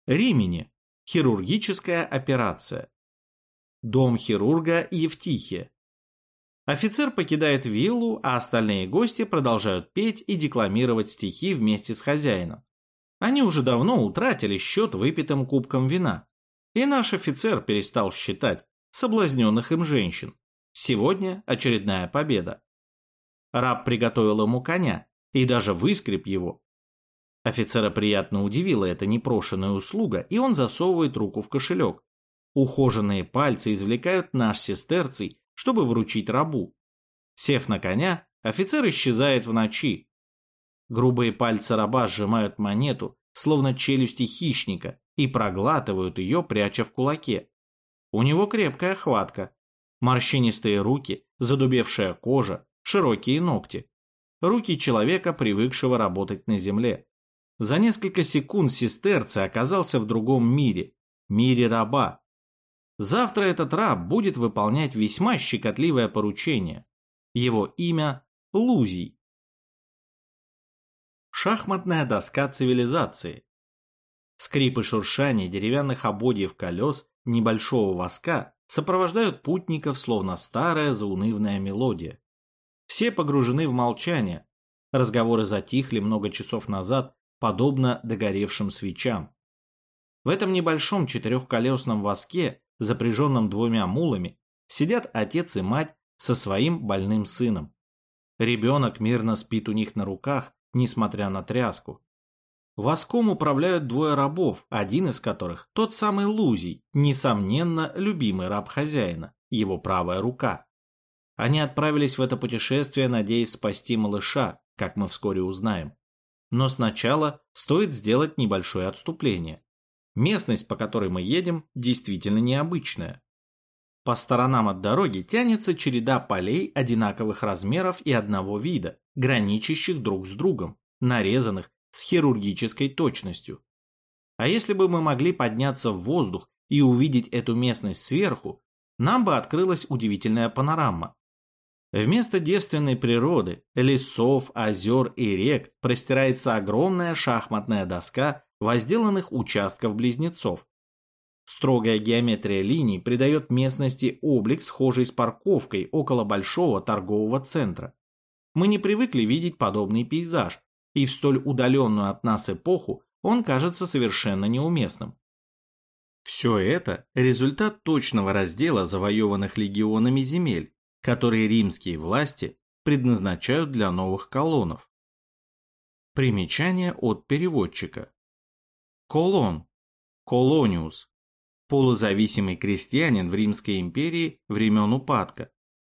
Римини. Хирургическая операция. Дом хирурга Евтихия. Офицер покидает виллу, а остальные гости продолжают петь и декламировать стихи вместе с хозяином. Они уже давно утратили счет выпитым кубком вина, и наш офицер перестал считать соблазненных им женщин. Сегодня очередная победа. Раб приготовил ему коня и даже выскреб его. Офицера приятно удивила эта непрошенная услуга, и он засовывает руку в кошелек. Ухоженные пальцы извлекают наш сестерций, чтобы вручить рабу. Сев на коня, офицер исчезает в ночи. Грубые пальцы раба сжимают монету, словно челюсти хищника, и проглатывают ее, пряча в кулаке. У него крепкая хватка. Морщинистые руки, задубевшая кожа, широкие ногти. Руки человека, привыкшего работать на земле. За несколько секунд сестерций оказался в другом мире, мире раба. Завтра этот раб будет выполнять весьма щекотливое поручение. Его имя Лузий. Шахматная доска цивилизации. Скрип и шуршание деревянных ободьев колес небольшого воска сопровождают путников, словно старая заунывная мелодия. Все погружены в молчание. Разговоры затихли много часов назад, подобно догоревшим свечам. В этом небольшом четырехколесном воске, запряженном двумя мулами, сидят отец и мать со своим больным сыном. Ребенок мирно спит у них на руках, несмотря на тряску. Воском управляют двое рабов, один из которых тот самый Лузий, несомненно, любимый раб хозяина, его правая рука. Они отправились в это путешествие, надеясь спасти малыша, как мы вскоре узнаем. Но сначала стоит сделать небольшое отступление. Местность, по которой мы едем, действительно необычная. По сторонам от дороги тянется череда полей одинаковых размеров и одного вида, граничащих друг с другом, нарезанных с хирургической точностью. А если бы мы могли подняться в воздух и увидеть эту местность сверху, нам бы открылась удивительная панорама. Вместо девственной природы, лесов, озер и рек простирается огромная шахматная доска возделанных участков-близнецов. Строгая геометрия линий придает местности облик, схожий с парковкой около большого торгового центра. Мы не привыкли видеть подобный пейзаж, и в столь удаленную от нас эпоху он кажется совершенно неуместным. Все это – результат точного раздела завоеванных легионами земель, которые римские власти предназначают для новых колонов. Примечание от переводчика. Колон, колониус, полузависимый крестьянин в Римской империи времен упадка,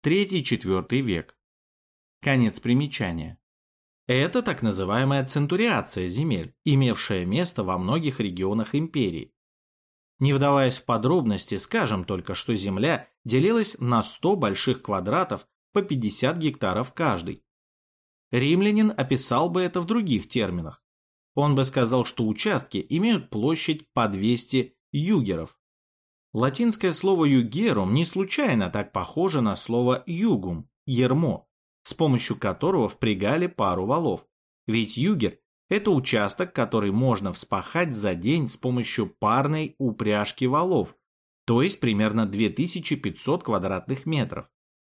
3-4 век. Конец примечания. Это так называемая центуриация земель, имевшая место во многих регионах империи. Не вдаваясь в подробности, скажем только, что земля делилась на 100 больших квадратов по 50 гектаров каждый. Римлянин описал бы это в других терминах. Он бы сказал, что участки имеют площадь по 200 югеров. Латинское слово «югерум» не случайно так похоже на слово «югум» – «ермо», с помощью которого впрягали пару валов. Ведь югер – это участок, который можно вспахать за день с помощью парной упряжки валов, то есть примерно 2500 квадратных метров.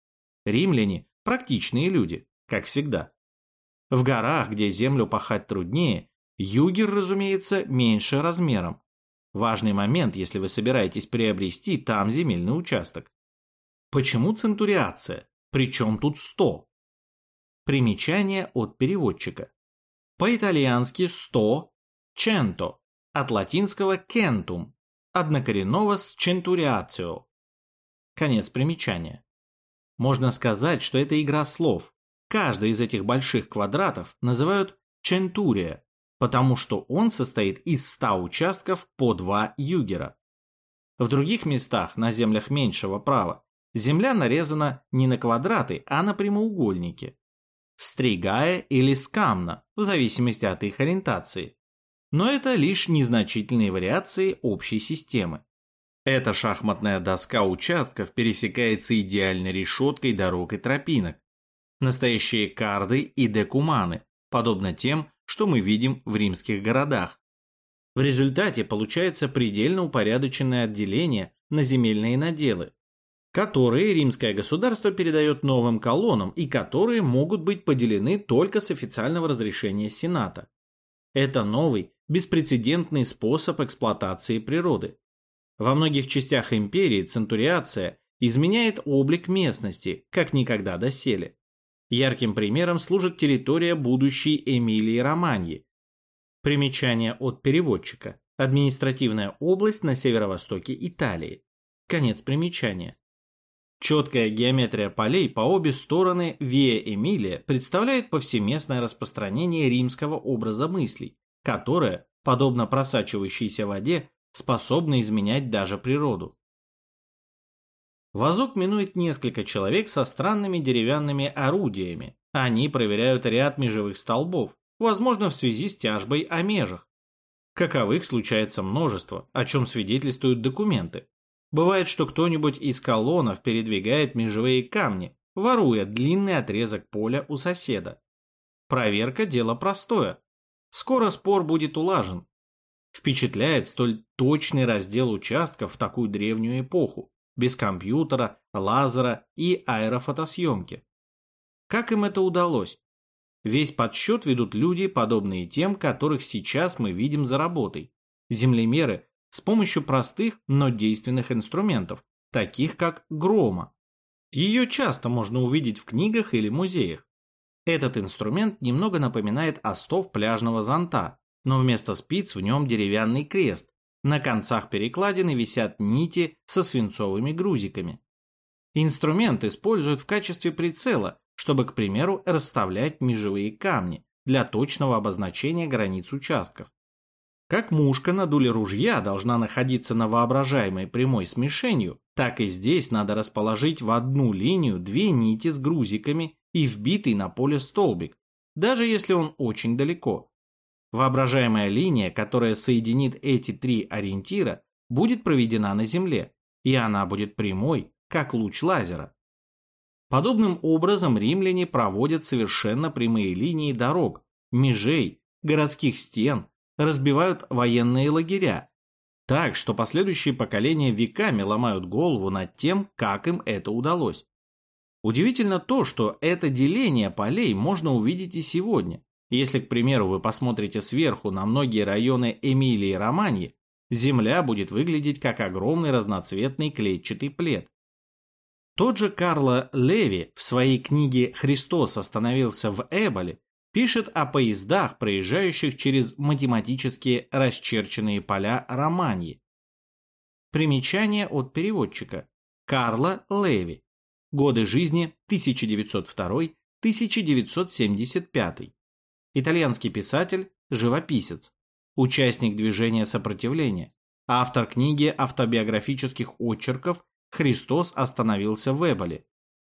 Римляне – практичные люди, как всегда. В горах, где землю пахать труднее, югер, разумеется, меньше размером. Важный момент, если вы собираетесь приобрести там земельный участок. Почему центуриация? Причем тут 100? Примечание от переводчика. По-итальянски 100 – cento, от латинского centum, однокоренного с centuriatio. Конец примечания. Можно сказать, что это игра слов. Каждый из этих больших квадратов называют centuria, потому что он состоит из 100 участков по 2 югера. В других местах, на землях меньшего права, земля нарезана не на квадраты, а на прямоугольники. Стригая или скамна, в зависимости от их ориентации. Но это лишь незначительные вариации общей системы. Эта шахматная доска участков пересекается идеальной решеткой дорог и тропинок. Настоящие карды и декуманы, подобно тем, что мы видим в римских городах. В результате получается предельно упорядоченное отделение на земельные наделы, которые римское государство передает новым колоннам и которые могут быть поделены только с официального разрешения Сената. Это новый, беспрецедентный способ эксплуатации природы. Во многих частях империи центуриация изменяет облик местности, как никогда доселе. Ярким примером служит территория будущей Эмилии-Романьи. Примечание от переводчика. Административная область на северо-востоке Италии. Конец примечания. Четкая геометрия полей по обе стороны Виа Эмилия представляет повсеместное распространение римского образа мыслей, которое, подобно просачивающейся воде, способно изменять даже природу. Вазок минует несколько человек со странными деревянными орудиями. Они проверяют ряд межевых столбов, возможно, в связи с тяжбой о межах. Каковых случается множество, о чем свидетельствуют документы. Бывает, что кто-нибудь из колоннов передвигает межевые камни, воруя длинный отрезок поля у соседа. Проверка – дело простое. Скоро спор будет улажен. Впечатляет столь точный раздел участков в такую древнюю эпоху, без компьютера, лазера и аэрофотосъемки. Как им это удалось? Весь подсчет ведут люди, подобные тем, которых сейчас мы видим за работой. Землемеры с помощью простых, но действенных инструментов, таких как грома. Ее часто можно увидеть в книгах или музеях. Этот инструмент немного напоминает остов пляжного зонта, но вместо спиц в нем деревянный крест. На концах перекладины висят нити со свинцовыми грузиками. Инструмент используют в качестве прицела, чтобы, к примеру, расставлять межевые камни для точного обозначения границ участков. Как мушка на дуле ружья должна находиться на воображаемой прямой с мишенью, так и здесь надо расположить в одну линию две нити с грузиками и вбитый на поле столбик, даже если он очень далеко. Воображаемая линия, которая соединит эти три ориентира, будет проведена на земле, и она будет прямой, как луч лазера. Подобным образом римляне проводят совершенно прямые линии дорог, межей, городских стен, разбивают военные лагеря, так что последующие поколения веками ломают голову над тем, как им это удалось. Удивительно то, что это деление полей можно увидеть и сегодня. Если, к примеру, вы посмотрите сверху на многие районы Эмилии-Романьи, земля будет выглядеть как огромный разноцветный клетчатый плед. Тот же Карло Леви в своей книге «Христос остановился в Эболе» пишет о поездах, проезжающих через математически расчерченные поля Романьи. Примечание от переводчика. Карло Леви. Годы жизни 1902-1975. Итальянский писатель, живописец. Участник движения сопротивления. Автор книги автобиографических очерков «Христос остановился в Эболе».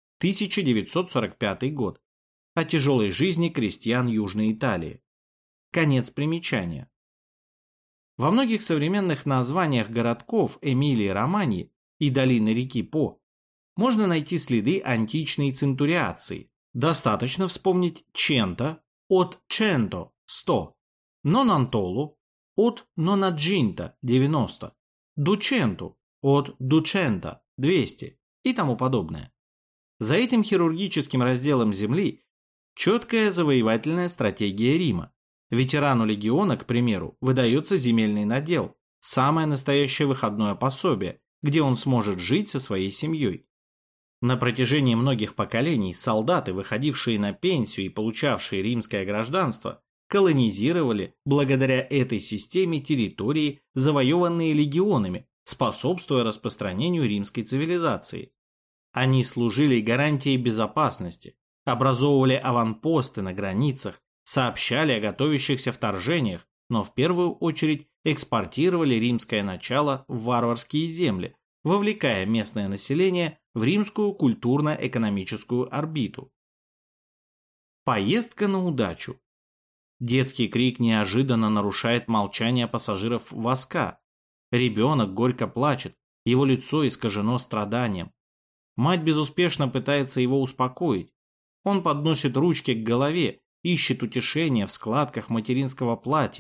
1945 год. О тяжелой жизни крестьян Южной Италии. Конец примечания. Во многих современных названиях городков Эмилии-Романьи и долины реки По можно найти следы античной центуриации. Достаточно вспомнить Ченто от Ченто – 100, Нонантолу от Нонаджинта – 90, Дученту от Дучента – 200 и тому подобное. За этим хирургическим разделом земли четкая завоевательная стратегия Рима. Ветерану легиона, к примеру, выдается земельный надел, самое настоящее выходное пособие, где он сможет жить со своей семьей. На протяжении многих поколений солдаты, выходившие на пенсию и получавшие римское гражданство, колонизировали благодаря этой системе территории, завоеванные легионами, способствуя распространению римской цивилизации. Они служили гарантией безопасности, образовывали аванпосты на границах, сообщали о готовящихся вторжениях, но в первую очередь экспортировали римское начало в варварские земли, вовлекая местное население в римскую культурно-экономическую орбиту. Поездка на удачу. Детский крик неожиданно нарушает молчание пассажиров воска. Ребенок горько плачет, его лицо искажено страданием. Мать безуспешно пытается его успокоить. Он подносит ручки к голове, ищет утешения в складках материнского платья.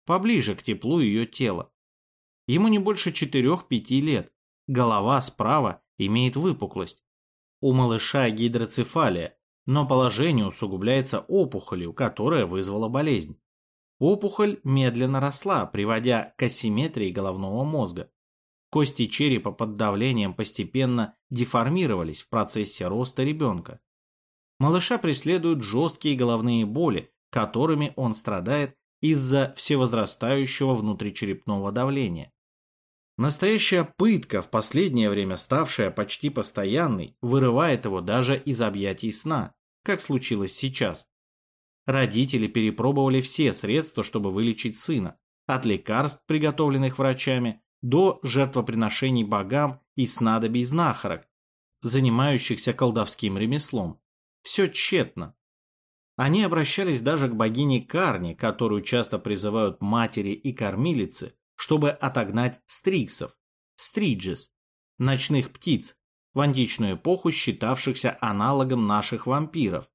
поближе к теплу ее тела. Ему не больше 4-5 лет, голова справа имеет выпуклость. У малыша гидроцефалия, но положение усугубляется опухолью, которая вызвала болезнь. Опухоль медленно росла, приводя к асимметрии головного мозга. Кости черепа под давлением постепенно деформировались в процессе роста ребенка. Малыша преследуют жесткие головные боли, которыми он страдает из-за всевозрастающего внутричерепного давления. Настоящая пытка, в последнее время ставшая почти постоянной, вырывает его даже из объятий сна, как случилось сейчас. Родители перепробовали все средства, чтобы вылечить сына, от лекарств, приготовленных врачами, до жертвоприношений богам и снадобий знахарок, занимающихся колдовским ремеслом. Все тщетно. Они обращались даже к богине Карни, которую часто призывают матери и кормилицы, чтобы отогнать стриксов, стриджес, ночных птиц, в античную эпоху считавшихся аналогом наших вампиров.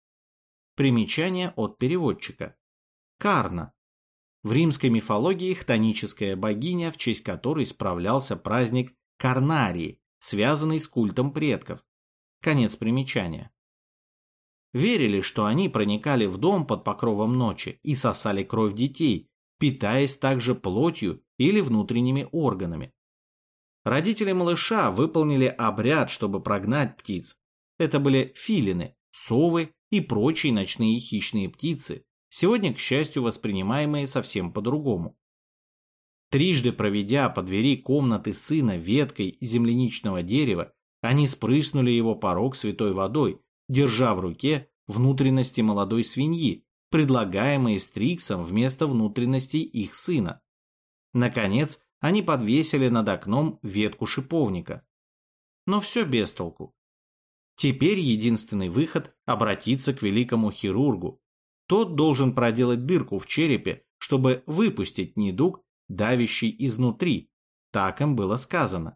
Примечание от переводчика. Карна. В римской мифологии хтоническая богиня, в честь которой справлялся праздник Карнарии, связанный с культом предков. Конец примечания. Верили, что они проникали в дом под покровом ночи и сосали кровь детей, питаясь также плотью или внутренними органами. Родители малыша выполнили обряд, чтобы прогнать птиц. Это были филины, совы и прочие ночные хищные птицы, сегодня, к счастью, воспринимаемые совсем по-другому. Трижды проведя по двери комнаты сына веткой земляничного дерева, они спрыснули его порог святой водой, держа в руке внутренности молодой свиньи, предлагаемые стриксом вместо внутренностей их сына. Наконец, они подвесили над окном ветку шиповника. Но все без толку. Теперь единственный выход – обратиться к великому хирургу. Тот должен проделать дырку в черепе, чтобы выпустить недуг, давящий изнутри. Так им было сказано.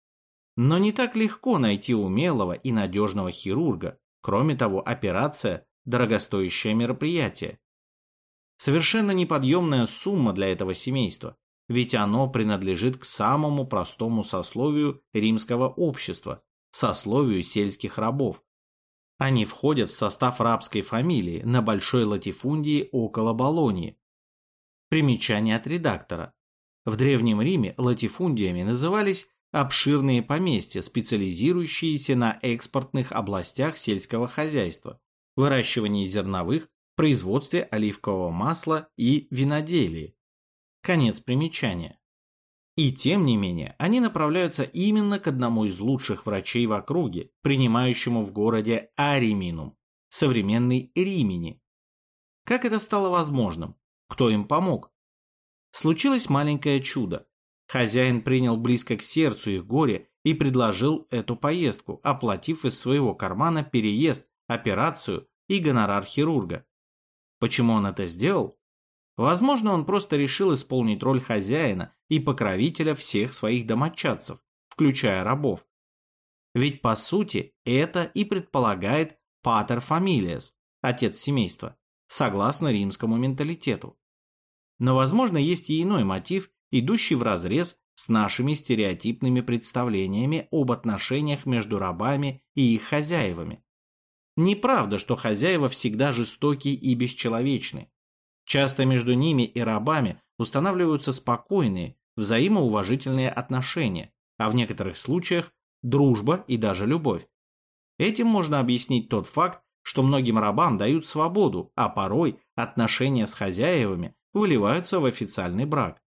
Но не так легко найти умелого и надежного хирурга. Кроме того, операция – дорогостоящее мероприятие. Совершенно неподъемная сумма для этого семейства, ведь оно принадлежит к самому простому сословию римского общества – сословию сельских рабов. Они входят в состав рабской фамилии на большой латифундии около Болоньи. Примечание от редактора. В Древнем Риме латифундиями назывались обширные поместья, специализирующиеся на экспортных областях сельского хозяйства, выращивании зерновых, производстве оливкового масла и виноделии. Конец примечания. И тем не менее, они направляются именно к одному из лучших врачей в округе, принимающему в городе Ариминум, современный Римини. Как это стало возможным? Кто им помог? Случилось маленькое чудо. Хозяин принял близко к сердцу их горе и предложил эту поездку, оплатив из своего кармана переезд, операцию и гонорар хирурга. Почему он это сделал? Возможно, он просто решил исполнить роль хозяина и покровителя всех своих домочадцев, включая рабов. Ведь, по сути, это и предполагает патер фамилиас, отец семейства, согласно римскому менталитету. Но, возможно, есть и иной мотив, идущий вразрез с нашими стереотипными представлениями об отношениях между рабами и их хозяевами. Неправда, что хозяева всегда жестоки и бесчеловечны. Часто между ними и рабами устанавливаются спокойные, взаимоуважительные отношения, а в некоторых случаях дружба и даже любовь. Этим можно объяснить тот факт, что многим рабам дают свободу, а порой отношения с хозяевами выливаются в официальный брак.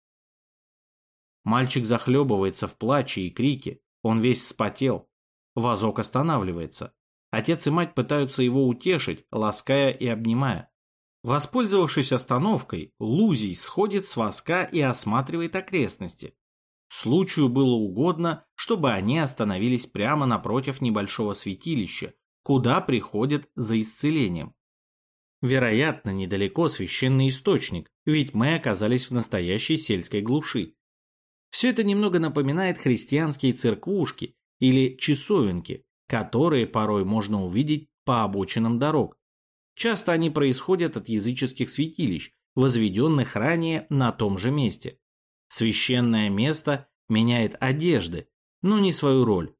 Мальчик захлебывается в плаче и крике, он весь вспотел. Вазок останавливается. Отец и мать пытаются его утешить, лаская и обнимая. Воспользовавшись остановкой, Лузий сходит с вазка и осматривает окрестности. Случаю было угодно, чтобы они остановились прямо напротив небольшого святилища, куда приходят за исцелением. Вероятно, недалеко священный источник, ведь мы оказались в настоящей сельской глуши. Все это немного напоминает христианские церквушки или часовенки, которые порой можно увидеть по обочинам дорог. Часто они происходят от языческих святилищ, возведенных ранее на том же месте. Священное место меняет одежды, но не свою роль.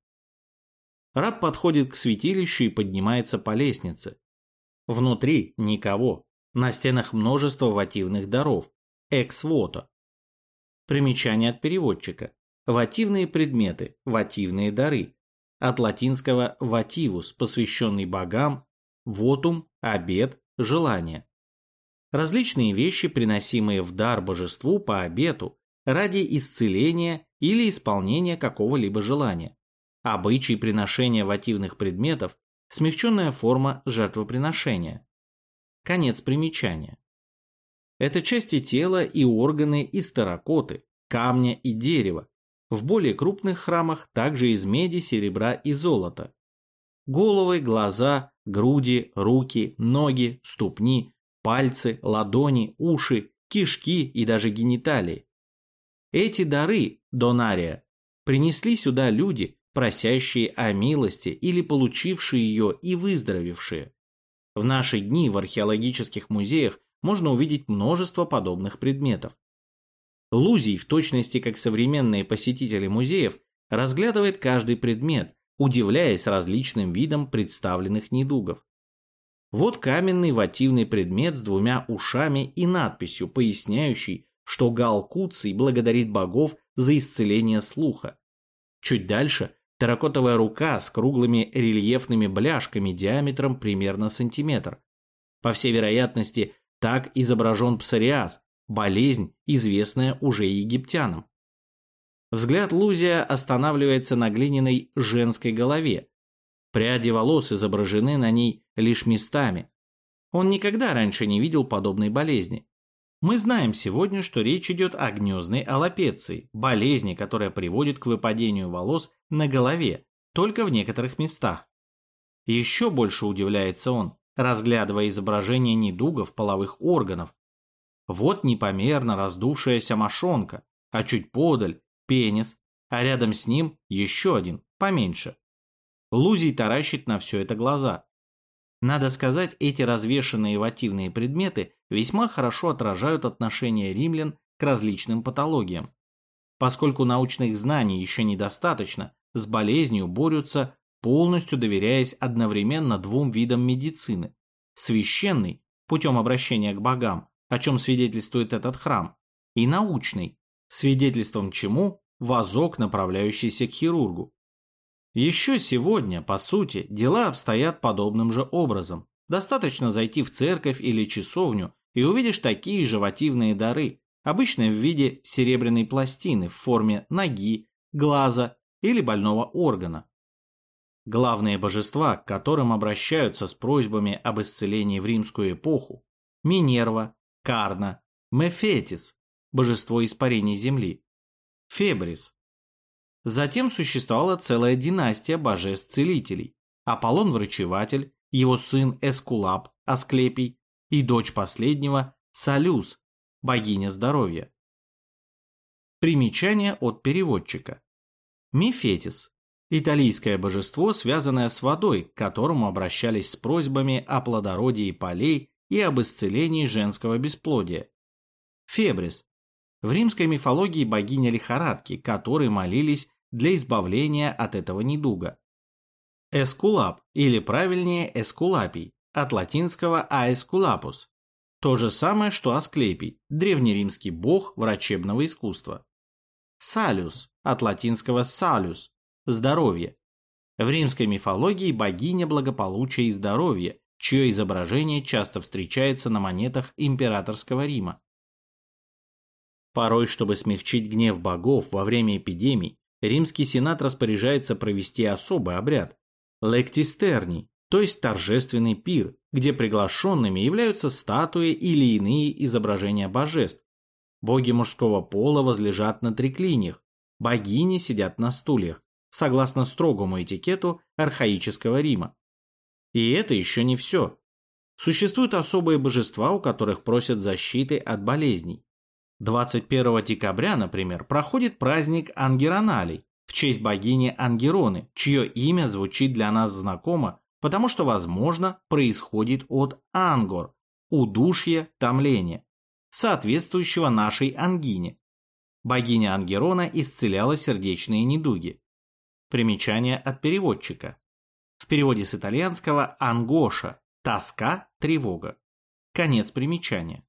Раб подходит к святилищу и поднимается по лестнице. Внутри никого. На стенах множество вотивных даров. Экс-вото. Примечание от переводчика. Вотивные предметы, вотивные дары. От латинского «votivus», посвященный богам, «votum» – обет, желание. Различные вещи, приносимые в дар божеству по обету, ради исцеления или исполнения какого-либо желания. Обычай приношения вотивных предметов – смягченная форма жертвоприношения. Конец примечания. Это части тела и органы из терракоты, камня и дерева. В более крупных храмах также из меди, серебра и золота. Головы, глаза, груди, руки, ноги, ступни, пальцы, ладони, уши, кишки и даже гениталии. Эти дары, донария, принесли сюда люди, просящие о милости или получившие ее и выздоровевшие. В наши дни в археологических музеях можно увидеть множество подобных предметов. Лузий, в точности как современные посетители музеев, разглядывает каждый предмет, удивляясь различным видам представленных недугов. Вот каменный вотивный предмет с двумя ушами и надписью, поясняющей, что Гаал Куций благодарит богов за исцеление слуха. Чуть дальше терракотовая рука с круглыми рельефными бляшками диаметром примерно сантиметр. По всей вероятности, так изображен псориаз, болезнь, известная уже египтянам. Взгляд Лузия останавливается на глиняной женской голове. Пряди волос изображены на ней лишь местами. Он никогда раньше не видел подобной болезни. Мы знаем сегодня, что речь идет о гнездной аллопеции, болезни, которая приводит к выпадению волос на голове, только в некоторых местах. Еще больше удивляется он, разглядывая изображение недугов половых органов. Вот непомерно раздувшаяся мошонка, а чуть подаль – пенис, а рядом с ним еще один, поменьше. Лузий таращит на все это глаза. Надо сказать, эти развешанные вотивные предметы весьма хорошо отражают отношение римлян к различным патологиям. Поскольку научных знаний еще недостаточно, с болезнью борются, полностью доверяясь одновременно двум видам медицины. Священный, путем обращения к богам, о чем свидетельствует этот храм, и научный, свидетельством чему возок, направляющийся к хирургу. Еще сегодня, по сути, дела обстоят подобным же образом. Достаточно зайти в церковь или часовню и увидишь такие же вотивные дары, обычно в виде серебряной пластины в форме ноги, глаза или больного органа. Главные божества, к которым обращаются с просьбами об исцелении в римскую эпоху – Минерва, Карна, Мефетис – божество испарений земли, Фебрис. Затем существовала целая династия божеств-целителей – Аполлон-врачеватель, его сын Эскулап, Асклепий, и дочь последнего – Салюс, богиня здоровья. Примечание от переводчика. Мефетис – италийское божество, связанное с водой, к которому обращались с просьбами о плодородии полей и об исцелении женского бесплодия. Фебрис – в римской мифологии богиня лихорадки, которой молились для избавления от этого недуга. Эскулап, или правильнее Эскулапий, от латинского Аэскулапус. То же самое, что Асклепий, древнеримский бог врачебного искусства. Салюс, от латинского salus, здоровье. В римской мифологии богиня благополучия и здоровья, чье изображение часто встречается на монетах императорского Рима. Порой, чтобы смягчить гнев богов во время эпидемий, римский сенат распоряжается провести особый обряд – лектистерний, то есть торжественный пир, где приглашенными являются статуи или иные изображения божеств. Боги мужского пола возлежат на триклиниях, богини сидят на стульях, согласно строгому этикету архаического Рима. И это еще не все. Существуют особые божества, у которых просят защиты от болезней. 21 декабря, например, проходит праздник Ангероналей в честь богини Ангероны, чье имя звучит для нас знакомо, потому что, возможно, происходит от ангор – удушье, томление. соответствующего нашей ангине. Богиня Ангерона исцеляла сердечные недуги. Примечание от переводчика. В переводе с итальянского «ангоша» – тоска, тревога. Конец примечания.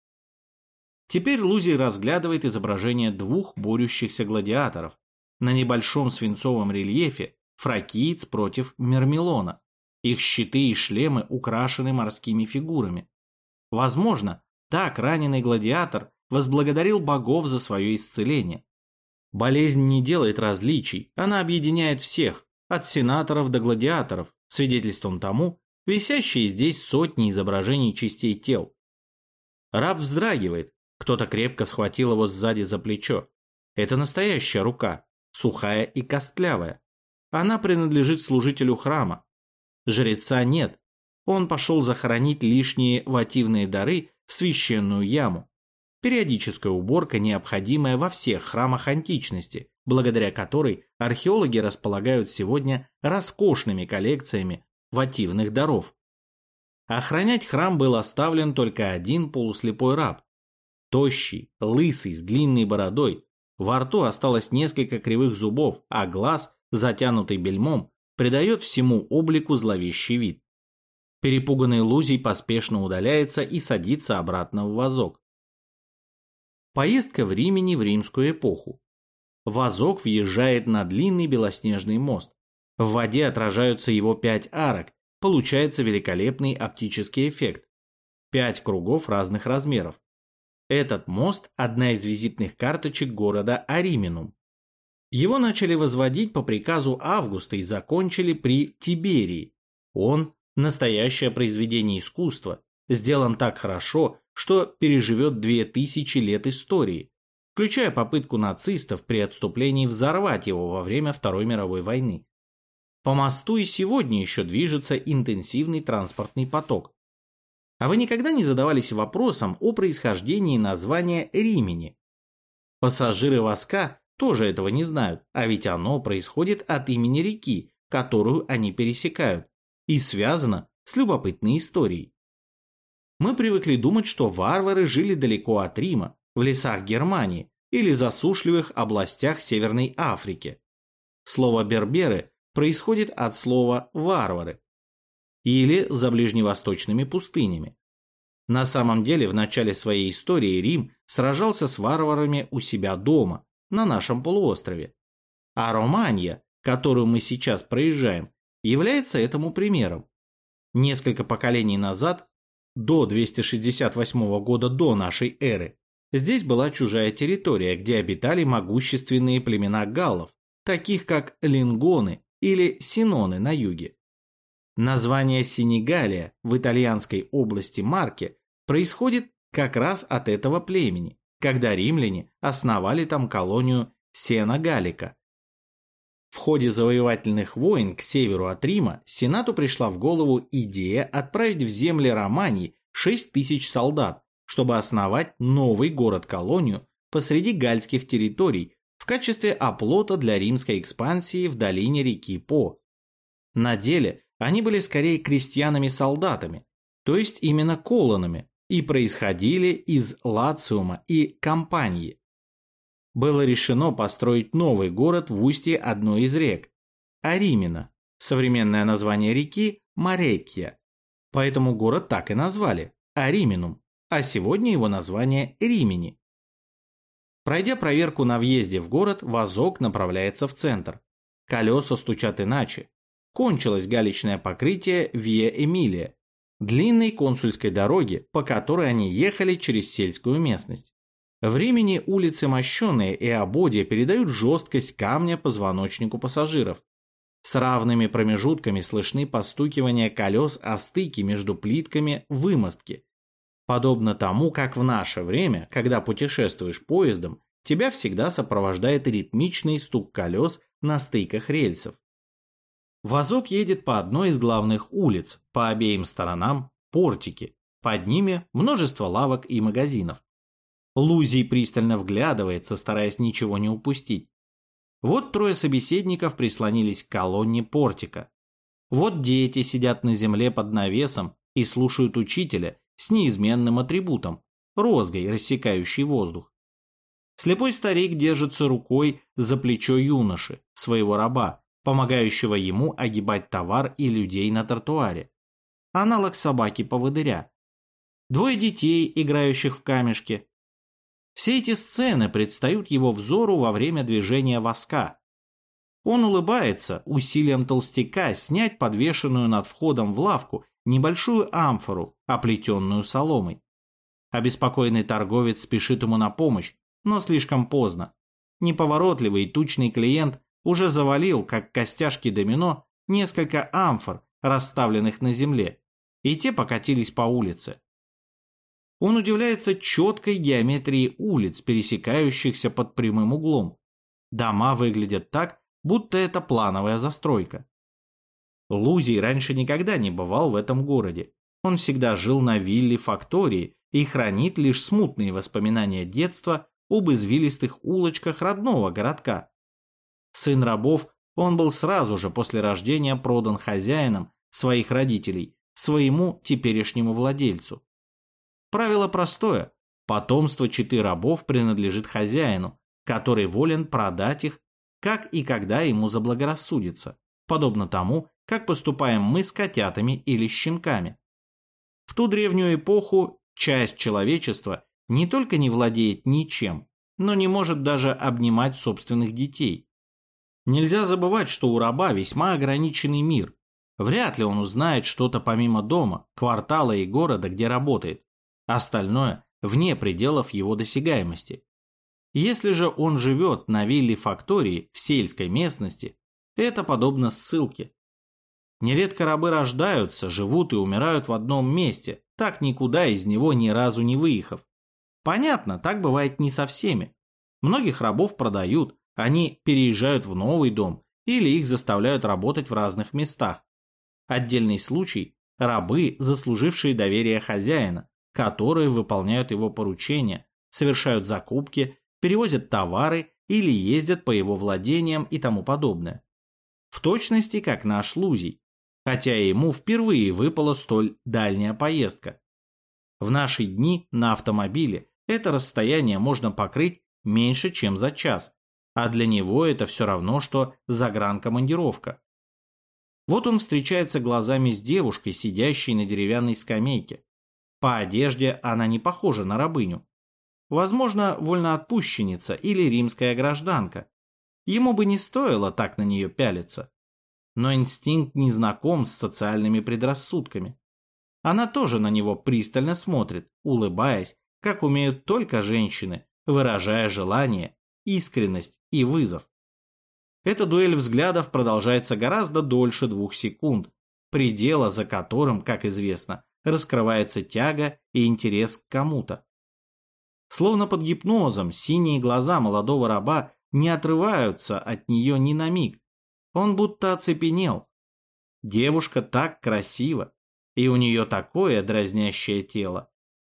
Теперь Лузий разглядывает изображение двух борющихся гладиаторов. На небольшом свинцовом рельефе фракиец против Мермелона. Их щиты и шлемы украшены морскими фигурами. Возможно, так раненый гладиатор возблагодарил богов за свое исцеление. Болезнь не делает различий, она объединяет всех, от сенаторов до гладиаторов, свидетельством тому висящие здесь сотни изображений частей тел. Раб вздрагивает, кто-то крепко схватил его сзади за плечо. Это настоящая рука, сухая и костлявая. Она принадлежит служителю храма. Жреца нет, он пошел захоронить лишние вотивные дары в священную яму. Периодическая уборка, необходимая во всех храмах античности, благодаря которой археологи располагают сегодня роскошными коллекциями вотивных даров. Охранять храм был оставлен только один полуслепой раб. Тощий, лысый, с длинной бородой. Во рту осталось несколько кривых зубов, а глаз, затянутый бельмом, придает всему облику зловещий вид. Перепуганный Лузий поспешно удаляется и садится обратно в вазок. Поездка в Римени в римскую эпоху. Вазок въезжает на длинный белоснежный мост. В воде отражаются его 5 арок, получается великолепный оптический эффект. 5 кругов разных размеров. Этот мост – одна из визитных карточек города Ариминум. Его начали возводить по приказу Августа и закончили при Тиберии. Он – настоящее произведение искусства, сделан так хорошо, что переживет 2000 лет истории, включая попытку нацистов при отступлении взорвать его во время Второй мировой войны. По мосту и сегодня еще движется интенсивный транспортный поток. А вы никогда не задавались вопросом о происхождении названия Римени? Пассажиры воска тоже этого не знают, а ведь оно происходит от имени реки, которую они пересекают, и связано с любопытной историей. Мы привыкли думать, что варвары жили далеко от Рима, в лесах Германии или засушливых областях Северной Африки. Слово «берберы» происходит от слова «варвары» или за ближневосточными пустынями. На самом деле, в начале своей истории Рим сражался с варварами у себя дома, на нашем полуострове. А Романья, которую мы сейчас проезжаем, является этому примером. Несколько поколений назад, до 268 года до нашей эры, здесь была чужая территория, где обитали могущественные племена галлов, таких как лингоны или синоны на юге. Название Сенегалия в итальянской области Марке происходит как раз от этого племени, когда римляне основали там колонию Сена Галлика. В ходе завоевательных войн к северу от Рима Сенату пришла в голову идея отправить в земли Романьи 6000 солдат, чтобы основать новый город-колонию посреди гальских территорий в качестве оплота для римской экспансии в долине реки По. На деле они были скорее крестьянами-солдатами, то есть именно колонами, и происходили из Лациума и Кампании. Было решено построить новый город в устье одной из рек – Аримина, современное название реки – Марекья. Поэтому город так и назвали – Ариминум, а сегодня его название – Римени. Пройдя проверку на въезде в город, вазок направляется в центр. Колеса стучат иначе. Кончилось галечное покрытие Виа Эмилия, длинной консульской дороги, по которой они ехали через сельскую местность. В Римени улицы мощеные и ободья передают жесткость камня позвоночнику пассажиров. С равными промежутками слышны постукивания колес о стыке между плитками вымостки. Подобно тому, как в наше время, когда путешествуешь поездом, тебя всегда сопровождает ритмичный стук колес на стыках рельсов. Вазок едет по одной из главных улиц, по обеим сторонам – портики, под ними множество лавок и магазинов. Лузий пристально вглядывается, стараясь ничего не упустить. Вот трое собеседников прислонились к колонне портика. Вот дети сидят на земле под навесом и слушают учителя с неизменным атрибутом розгой, рассекающей воздух. Слепой старик держится рукой за плечо юноши, своего раба, помогающего ему огибать товар и людей на тротуаре. Аналог собаки-поводыря. Двое детей, играющих в камешки. Все эти сцены предстают его взору во время движения воска. Он улыбается усилием толстяка снять подвешенную над входом в лавку небольшую амфору, оплетенную соломой. Обеспокоенный торговец спешит ему на помощь, но слишком поздно. Неповоротливый и тучный клиент уже завалил, как костяшки домино, несколько амфор, расставленных на земле, и те покатились по улице. Он удивляется четкой геометрии улиц, пересекающихся под прямым углом. Дома выглядят так, будто это плановая застройка. Лузий раньше никогда не бывал в этом городе. Он всегда жил на вилле фактории и хранит лишь смутные воспоминания детства об извилистых улочках родного городка. Сын рабов, он был сразу же после рождения продан хозяином своих родителей, своему теперешнему владельцу. Правило простое: потомство четы рабов принадлежит хозяину, который волен продать их, как и когда ему заблагорассудится, подобно тому, как поступаем мы с котятами или щенками. В ту древнюю эпоху часть человечества не только не владеет ничем, но не может даже обнимать собственных детей. Нельзя забывать, что у раба весьма ограниченный мир. Вряд ли он узнает что-то помимо дома, квартала и города, где работает. Остальное вне пределов его досягаемости. Если же он живет на вилле фактории в сельской местности, это подобно ссылке. Нередко рабы рождаются, живут и умирают в одном месте, так никуда из него ни разу не выехав. Понятно, так бывает не со всеми. Многих рабов продают, они переезжают в новый дом или их заставляют работать в разных местах. Отдельный случай – рабы, заслужившие доверие хозяина, которые выполняют его поручения, совершают закупки, перевозят товары или ездят по его владениям и тому подобное. В точности, как наш Лузий, хотя ему впервые выпала столь дальняя поездка. В наши дни на автомобиле это расстояние можно покрыть меньше, чем за час, а для него это все равно, что загранкомандировка. Вот он встречается глазами с девушкой, сидящей на деревянной скамейке. По одежде она не похожа на рабыню. Возможно, вольноотпущенница или римская гражданка. Ему бы не стоило так на нее пялиться. Но инстинкт не знаком с социальными предрассудками. Она тоже на него пристально смотрит, улыбаясь, как умеют только женщины, выражая желание, искренность и вызов. Эта дуэль взглядов продолжается гораздо дольше 2 секунд, предела за которым, как известно, раскрывается тяга и интерес к кому-то. Словно под гипнозом синие глаза молодого раба не отрываются от нее ни на миг. Он будто оцепенел. Девушка так красива, и у нее такое дразнящее тело.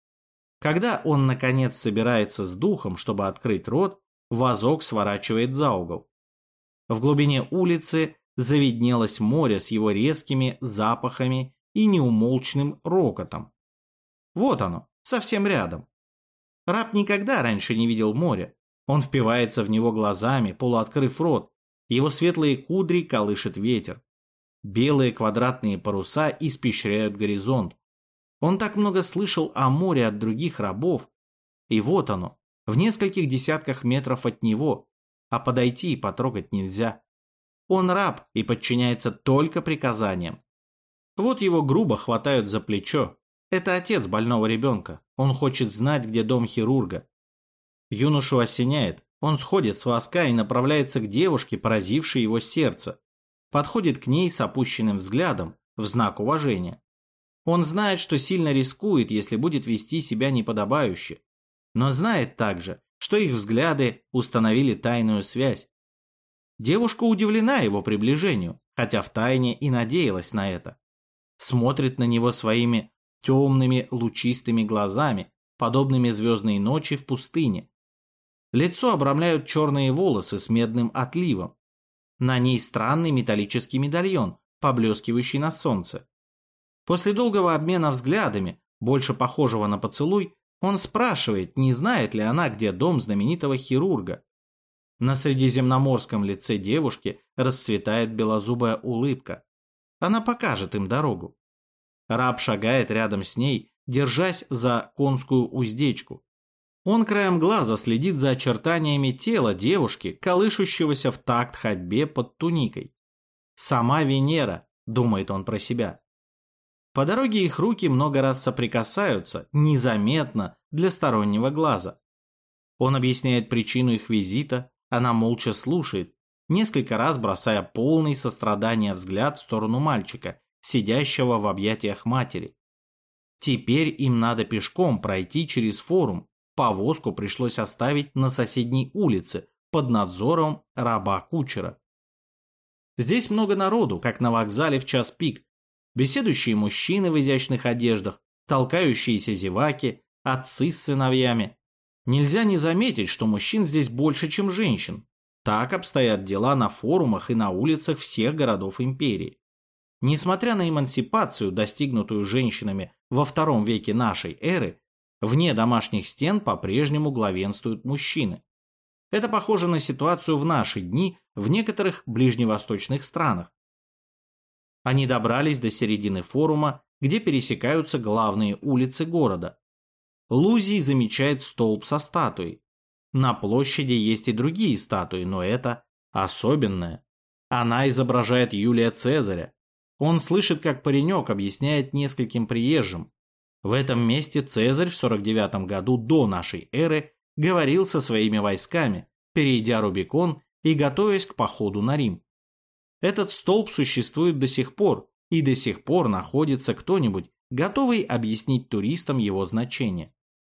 Когда он, наконец, собирается с духом, чтобы открыть рот, вазок сворачивает за угол. В глубине улицы завиднелось море с его резкими запахами и неумолчным рокотом. Вот оно, совсем рядом. Раб никогда раньше не видел моря. Он впивается в него глазами, полуоткрыв рот. Его светлые кудри колышет ветер. Белые квадратные паруса испещряют горизонт. Он так много слышал о море от других рабов. И вот оно, в нескольких десятках метров от него, а подойти и потрогать нельзя. Он раб и подчиняется только приказаниям. Вот его грубо хватают за плечо. Это отец больного ребенка. Он хочет знать, где дом хирурга. Юношу осеняет. Он сходит с воска и направляется к девушке, поразившей его сердце. Подходит к ней с опущенным взглядом, в знак уважения. Он знает, что сильно рискует, если будет вести себя неподобающе. Но знает также, что их взгляды установили тайную связь. Девушка удивлена его приближению, хотя втайне и надеялась на это. Смотрит на него своими темными лучистыми глазами, подобными звездной ночи в пустыне. Лицо обрамляют черные волосы с медным отливом. На ней странный металлический медальон, поблескивающий на солнце. После долгого обмена взглядами, больше похожего на поцелуй, Он спрашивает, не знает ли она, где дом знаменитого хирурга. На средиземноморском лице девушки расцветает белозубая улыбка. Она покажет им дорогу. Раб шагает рядом с ней, держась за конскую уздечку. Он краем глаза следит за очертаниями тела девушки, колышущегося в такт ходьбе под туникой. «Сама Венера», — думает он про себя. По дороге их руки много раз соприкасаются, незаметно для стороннего глаза. Он объясняет причину их визита, она молча слушает, несколько раз бросая полный сострадания взгляд в сторону мальчика, сидящего в объятиях матери. Теперь им надо пешком пройти через форум, повозку пришлось оставить на соседней улице под надзором раба-кучера. Здесь много народу, как на вокзале в час пик. Беседующие мужчины в изящных одеждах, толкающиеся зеваки, отцы с сыновьями. Нельзя не заметить, что мужчин здесь больше, чем женщин. Так обстоят дела на форумах и на улицах всех городов империи. Несмотря на эмансипацию, достигнутую женщинами во II веке нашей эры, вне домашних стен по-прежнему главенствуют мужчины. Это похоже на ситуацию в наши дни в некоторых ближневосточных странах. Они добрались до середины форума, где пересекаются главные улицы города. Лузий замечает столб со статуей. На площади есть и другие статуи, но это особенная. Она изображает Юлия Цезаря. Он слышит, как паренек объясняет нескольким приезжим. В этом месте Цезарь в 49 году до нашей эры говорил со своими войсками, перейдя Рубикон и готовясь к походу на Рим. Этот столб существует до сих пор, и до сих пор находится кто-нибудь, готовый объяснить туристам его значение.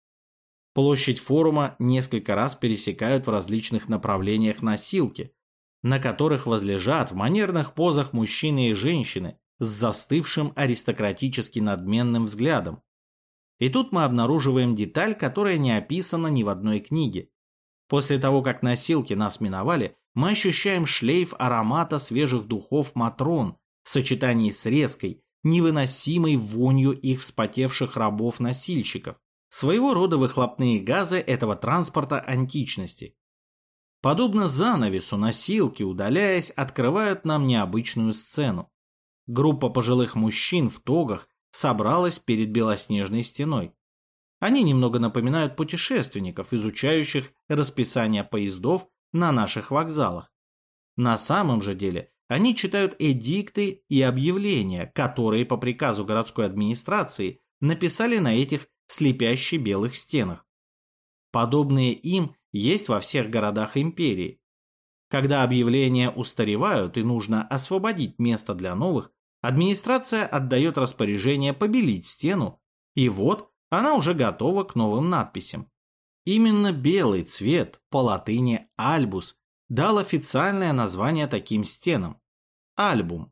Площадь форума несколько раз пересекают в различных направлениях носилки, на которых возлежат в манерных позах мужчины и женщины с застывшим аристократически надменным взглядом. И тут мы обнаруживаем деталь, которая не описана ни в одной книге. После того, как носилки нас миновали, мы ощущаем шлейф аромата свежих духов Матрон в сочетании с резкой, невыносимой вонью их вспотевших рабов-носильщиков, своего рода выхлопные газы этого транспорта античности. Подобно занавесу, носилки, удаляясь, открывают нам необычную сцену. Группа пожилых мужчин в тогах собралась перед белоснежной стеной. Они немного напоминают путешественников, изучающих расписание поездов на наших вокзалах. На самом же деле они читают эдикты и объявления, которые по приказу городской администрации написали на этих слепяще белых стенах. Подобные им есть во всех городах империи. Когда объявления устаревают и нужно освободить место для новых, администрация отдает распоряжение побелить стену, и вот она уже готова к новым надписям. Именно белый цвет, по латыни «альбус», дал официальное название таким стенам – альбум.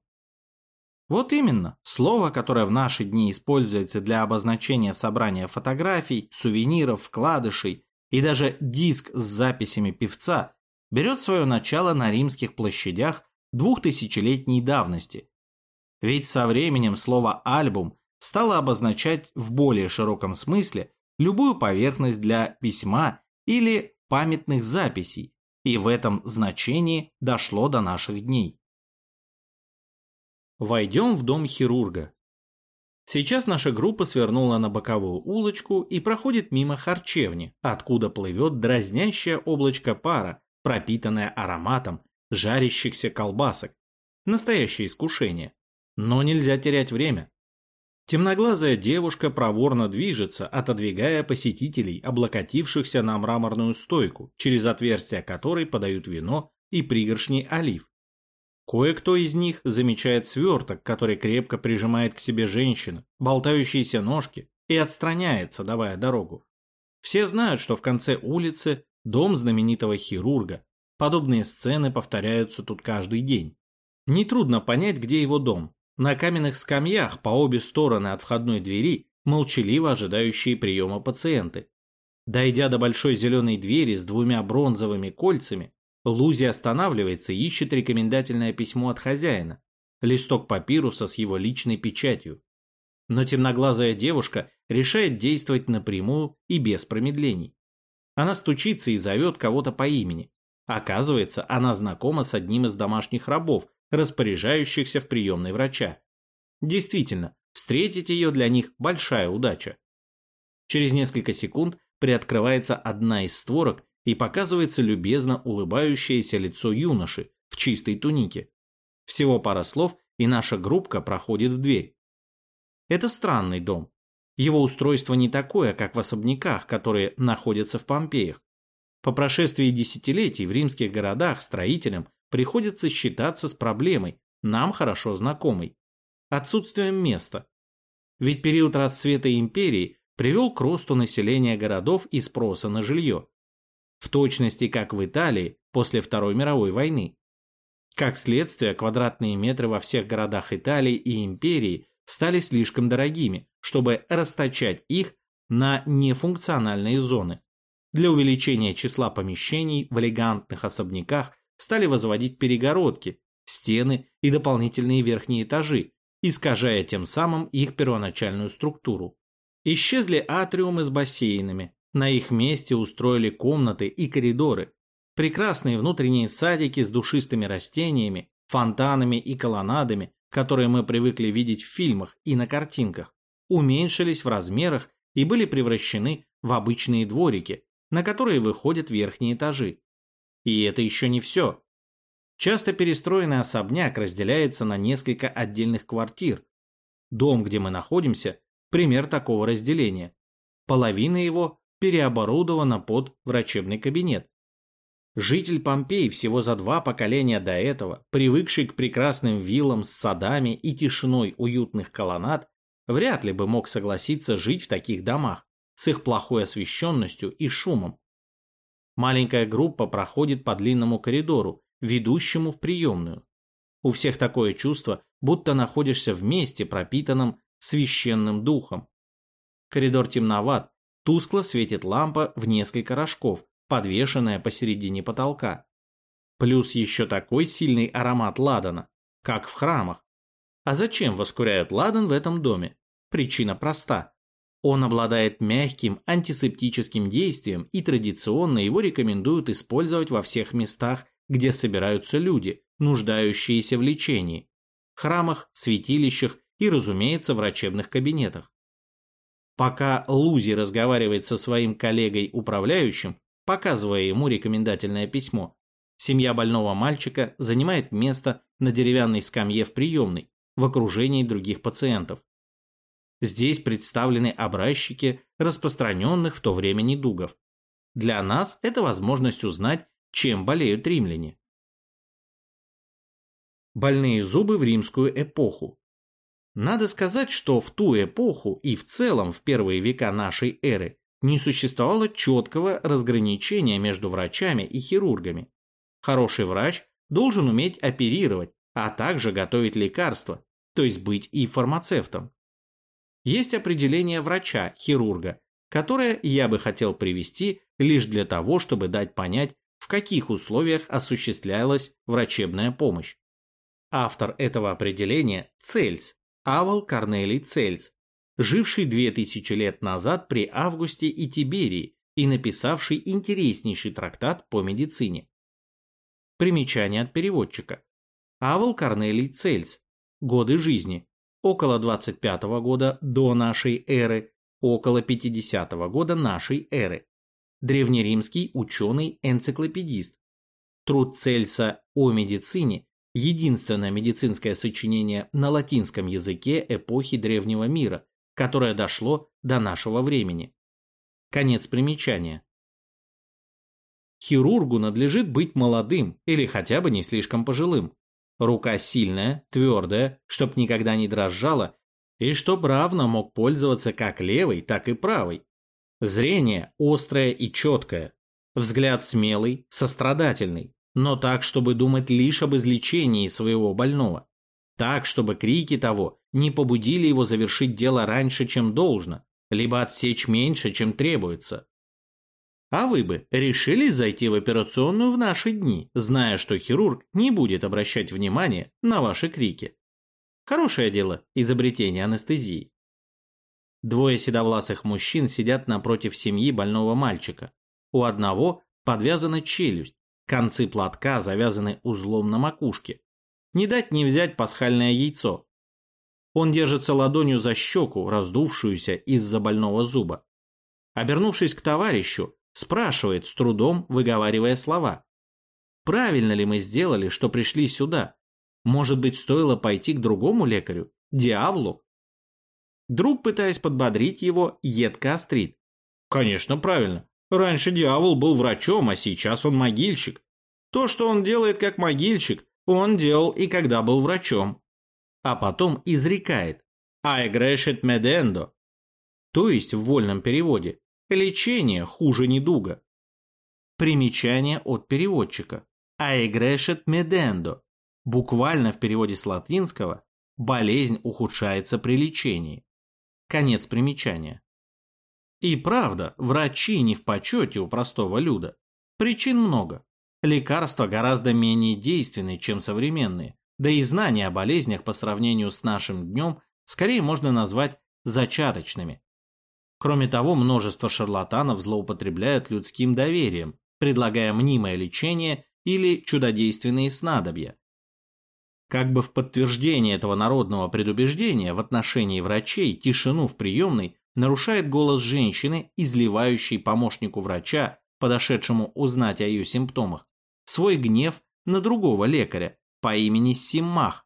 Вот именно, слово, которое в наши дни используется для обозначения собрания фотографий, сувениров, вкладышей и даже диск с записями певца, берет свое начало на римских площадях 2000-летней давности. Ведь со временем слово «альбум» стало обозначать в более широком смысле любую поверхность для письма или памятных записей, и в этом значении дошло до наших дней. Войдем в дом хирурга. Сейчас наша группа свернула на боковую улочку и проходит мимо харчевни, откуда плывет дразнящее облачко пара, пропитанное ароматом жарящихся колбасок. Настоящее искушение. Но нельзя терять время. Темноглазая девушка проворно движется, отодвигая посетителей, облокотившихся на мраморную стойку, через отверстия которой подают вино и пригоршни олив. Кое-кто из них замечает сверток, который крепко прижимает к себе женщина, болтающиеся ножки, и отстраняется, давая дорогу. Все знают, что в конце улицы дом знаменитого хирурга. Подобные сцены повторяются тут каждый день. Нетрудно понять, где его дом. На каменных скамьях по обе стороны от входной двери молчаливо ожидающие приема пациенты. Дойдя до большой зеленой двери с 2 бронзовыми кольцами, Лузий останавливается и ищет рекомендательное письмо от хозяина, листок папируса с его личной печатью. Но темноглазая девушка решает действовать напрямую и без промедлений. Она стучится и зовет кого-то по имени. Оказывается, она знакома с одним из домашних рабов, распоряжающихся в приемной врача. Действительно, встретить ее для них большая удача. Через несколько секунд приоткрывается одна из створок и показывается любезно улыбающееся лицо юноши в чистой тунике. Всего пара слов, и наша группка проходит в дверь. Это странный дом. Его устройство не такое, как в особняках, которые находятся в Помпеях. По прошествии десятилетий в римских городах строителям приходится считаться с проблемой, нам хорошо знакомой – отсутствием места. Ведь период расцвета империи привел к росту населения городов и спроса на жилье. В точности, как в Италии после Второй мировой войны. Как следствие, квадратные метры во всех городах Италии и империи стали слишком дорогими, чтобы расточать их на нефункциональные зоны. Для увеличения числа помещений в элегантных особняках стали возводить перегородки, стены и дополнительные верхние этажи, искажая тем самым их первоначальную структуру. Исчезли атриумы с бассейнами, на их месте устроили комнаты и коридоры, прекрасные внутренние садики с душистыми растениями, фонтанами и колоннадами, которые мы привыкли видеть в фильмах и на картинках, уменьшились в размерах и были превращены в обычные дворики, на которые выходят верхние этажи. И это еще не все. Часто перестроенный особняк разделяется на несколько отдельных квартир. Дом, где мы находимся, пример такого разделения. Половина его переоборудована под врачебный кабинет. Житель Помпей всего за 2 поколения до этого, привыкший к прекрасным виллам с садами и тишиной уютных колоннад, вряд ли бы мог согласиться жить в таких домах, с их плохой освещенностью и шумом. Маленькая группа проходит по длинному коридору, ведущему в приемную. У всех такое чувство, будто находишься в месте, пропитанном священным духом. Коридор темноват, тускло светит лампа в несколько рожков, подвешенная посередине потолка. Плюс еще такой сильный аромат ладана, как в храмах. А зачем воскуряют ладан в этом доме? Причина проста. Он обладает мягким антисептическим действием, и традиционно его рекомендуют использовать во всех местах, где собираются люди, нуждающиеся в лечении. Храмах, святилищах и, разумеется, врачебных кабинетах. Пока Лузи разговаривает со своим коллегой-управляющим, показывая ему рекомендательное письмо, семья больного мальчика занимает место на деревянной скамье в приемной, в окружении других пациентов. Здесь представлены образчики распространенных в то время недугов. Для нас это возможность узнать, чем болеют римляне. Больные зубы в римскую эпоху. Надо сказать, что в ту эпоху и в целом в первые века нашей эры не существовало четкого разграничения между врачами и хирургами. Хороший врач должен уметь оперировать, а также готовить лекарства, то есть быть и фармацевтом. Есть определение врача-хирурга, которое я бы хотел привести лишь для того, чтобы дать понять, в каких условиях осуществлялась врачебная помощь. Автор этого определения – Цельс, Авл Корнелий Цельс, живший 2000 лет назад при Августе и Тиберии и написавший интереснейший трактат по медицине. Примечание от переводчика. Авл Корнелий Цельс. Годы жизни. Около 25 года до нашей эры, около 50 года нашей эры. Древнеримский ученый-энциклопедист. Труд Цельса о медицине – единственное медицинское сочинение на латинском языке эпохи Древнего мира, которое дошло до нашего времени. Конец примечания. Хирургу надлежит быть молодым или хотя бы не слишком пожилым. Рука сильная, твердая, чтоб никогда не дрожала, и чтоб равно мог пользоваться как левой, так и правой. Зрение острое и четкое. Взгляд смелый, сострадательный, но так, чтобы думать лишь об излечении своего больного. Так, чтобы крики того не побудили его завершить дело раньше, чем должно, либо отсечь меньше, чем требуется. А вы бы решились зайти в операционную в наши дни, зная, что хирург не будет обращать внимания на ваши крики? Хорошее дело изобретение анестезии. Двое седовласых мужчин сидят напротив семьи больного мальчика. У одного подвязана челюсть, концы платка завязаны узлом на макушке. Не дать не взять пасхальное яйцо. Он держится ладонью за щеку, раздувшуюся из-за больного зуба. Обернувшись к товарищу, спрашивает, с трудом выговаривая слова. Правильно ли мы сделали, что пришли сюда? Может быть, стоило пойти к другому лекарю, дьяволу? Друг, пытаясь подбодрить его, едко острит. Конечно, правильно. Раньше дьявол был врачом, а сейчас он могильщик. То, что он делает как могильщик, он делал и когда был врачом. А потом изрекает «Ae grescet medendo», то есть в вольном переводе «лечение хуже недуга». Примечание от переводчика «Ae grescet medendo», буквально в переводе с латинского «болезнь ухудшается при лечении». Конец примечания. И правда, врачи не в почете у простого люда. Причин много. Лекарства гораздо менее действенны, чем современные, да и знания о болезнях по сравнению с нашим днем скорее можно назвать зачаточными. Кроме того, множество шарлатанов злоупотребляют людским доверием, предлагая мнимое лечение или чудодейственные снадобья. Как бы в подтверждение этого народного предубеждения в отношении врачей тишину в приемной нарушает голос женщины, изливающей помощнику врача, подошедшему узнать о ее симптомах, свой гнев на другого лекаря по имени Симмах.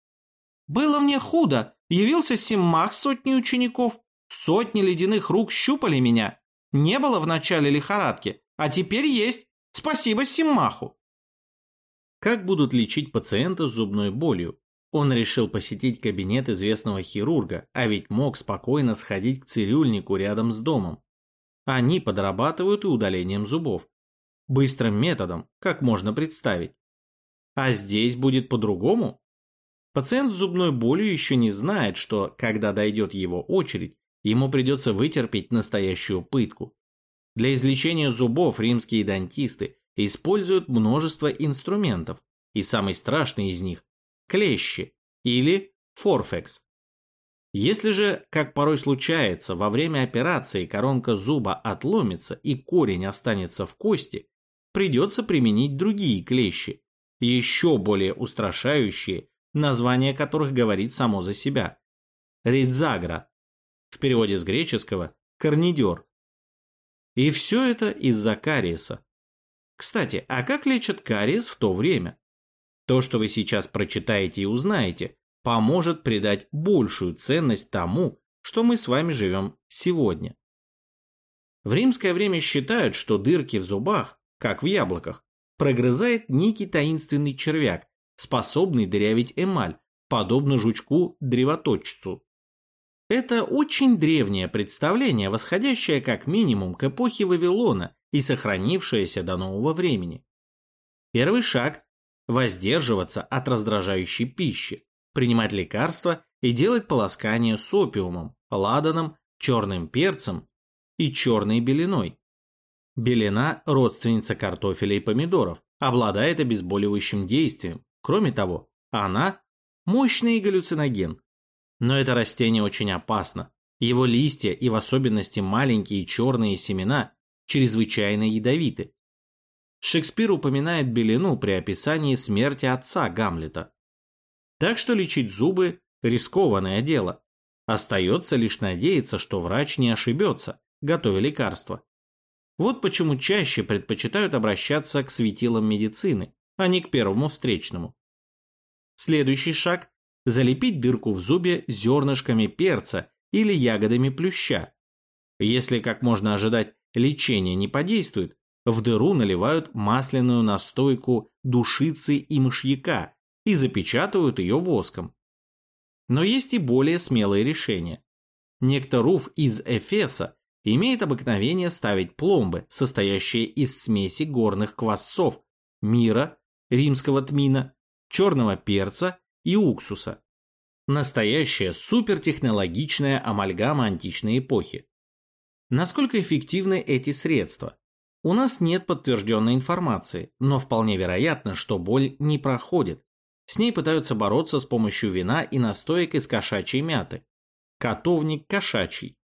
«Было мне худо, явился Симмах с сотней учеников, сотни ледяных рук щупали меня. Не было в начале лихорадки, а теперь есть. Спасибо Симмаху». Как будут лечить пациента с зубной болью? Он решил посетить кабинет известного хирурга, а ведь мог спокойно сходить к цирюльнику рядом с домом. Они подрабатывают и удалением зубов. Быстрым методом, как можно представить. А здесь будет по-другому? Пациент с зубной болью еще не знает, что, когда дойдет его очередь, ему придется вытерпеть настоящую пытку. Для излечения зубов римские дантисты используют множество инструментов, и самый страшный из них – клещи или форфекс. Если же, как порой случается, во время операции коронка зуба отломится и корень останется в кости, придется применить другие клещи, еще более устрашающие, название которых говорит само за себя. Ридзагра, в переводе с греческого корнидер. И все это из-за кариеса. Кстати, а как лечат кариес в то время? То, что вы сейчас прочитаете и узнаете, поможет придать большую ценность тому, что мы с вами живем сегодня. В римское время считают, что дырки в зубах, как в яблоках, прогрызает некий таинственный червяк, способный дырявить эмаль, подобно жучку-древоточцу. Это очень древнее представление, восходящее как минимум к эпохе Вавилона и сохранившееся до нового времени. Первый шаг – воздерживаться от раздражающей пищи, принимать лекарства и делать полоскание с опиумом, ладаном, черным перцем и черной беленой. Белена – родственница картофеля и помидоров, обладает обезболивающим действием. Кроме того, она – мощный галлюциноген. Но это растение очень опасно. Его листья и в особенности маленькие черные семена чрезвычайно ядовиты. Шекспир упоминает белену при описании смерти отца Гамлета. Так что лечить зубы – рискованное дело. Остается лишь надеяться, что врач не ошибется, готовя лекарства. Вот почему чаще предпочитают обращаться к светилам медицины, а не к первому встречному. Следующий шаг – залепить дырку в зубе зернышками перца или ягодами плюща. Если, как можно ожидать, лечение не подействует, в дыру наливают масляную настойку душицы и мышьяка и запечатывают ее воском. Но есть и более смелые решения. Некто Руф из Эфеса имеет обыкновение ставить пломбы, состоящие из смеси горных квасцов, мира, римского тмина, черного перца и уксуса. Настоящая супертехнологичная амальгама античной эпохи. Насколько эффективны эти средства? У нас нет подтвержденной информации, но вполне вероятно, что боль не проходит. С ней пытаются бороться с помощью вина и настоек из кошачьей мяты. Котовник кошачий.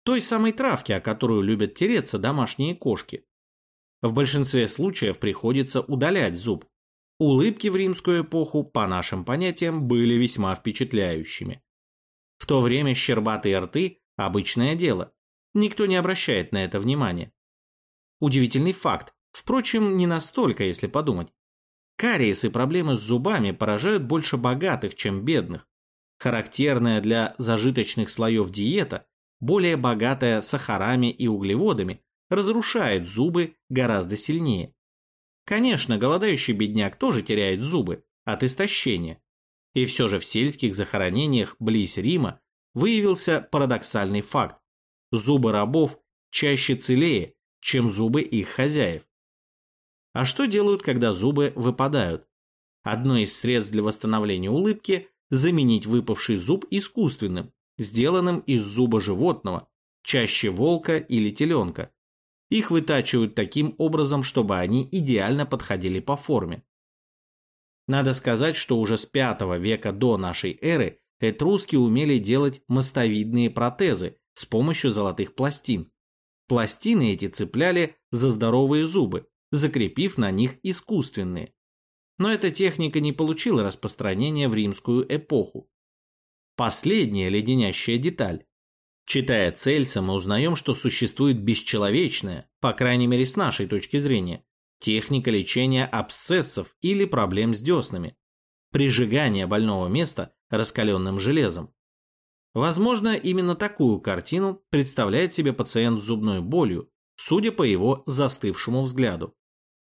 той самой травки, о которую любят тереться домашние кошки. В большинстве случаев приходится удалять зуб. Улыбки в римскую эпоху, по нашим понятиям, были весьма впечатляющими. В то время щербатые рты – обычное дело. Никто не обращает на это внимания. Удивительный факт, впрочем, не настолько, если подумать. Кариес и проблемы с зубами поражают больше богатых, чем бедных. Характерная для зажиточных слоев диета, более богатая сахарами и углеводами, разрушает зубы гораздо сильнее. Конечно, голодающий бедняк тоже теряет зубы от истощения. И все же в сельских захоронениях близ Рима выявился парадоксальный факт. Зубы рабов чаще целее, чем зубы их хозяев. А что делают, когда зубы выпадают? Одно из средств для восстановления улыбки – заменить выпавший зуб искусственным, сделанным из зуба животного, чаще волка или теленка. Их вытачивают таким образом, чтобы они идеально подходили по форме. Надо сказать, что уже с V века до нашей эры этруски умели делать мостовидные протезы с помощью золотых пластин. Пластины эти цепляли за здоровые зубы, закрепив на них искусственные. Но эта техника не получила распространения в римскую эпоху. Последняя леденящая деталь. Читая Цельса, мы узнаем, что существует бесчеловечная, по крайней мере с нашей точки зрения, техника лечения абсцессов или проблем с деснами, прижигание больного места раскаленным железом. Возможно, именно такую картину представляет себе пациент с зубной болью, судя по его застывшему взгляду.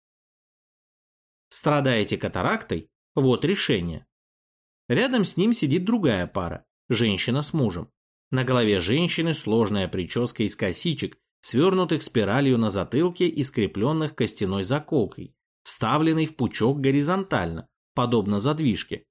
Страдаете катарактой? Вот решение. Рядом с ним сидит другая пара, женщина с мужем. На голове женщины сложная прическа из косичек, свернутых спиралью на затылке и скрепленных костяной заколкой, вставленной в пучок горизонтально, подобно задвижке.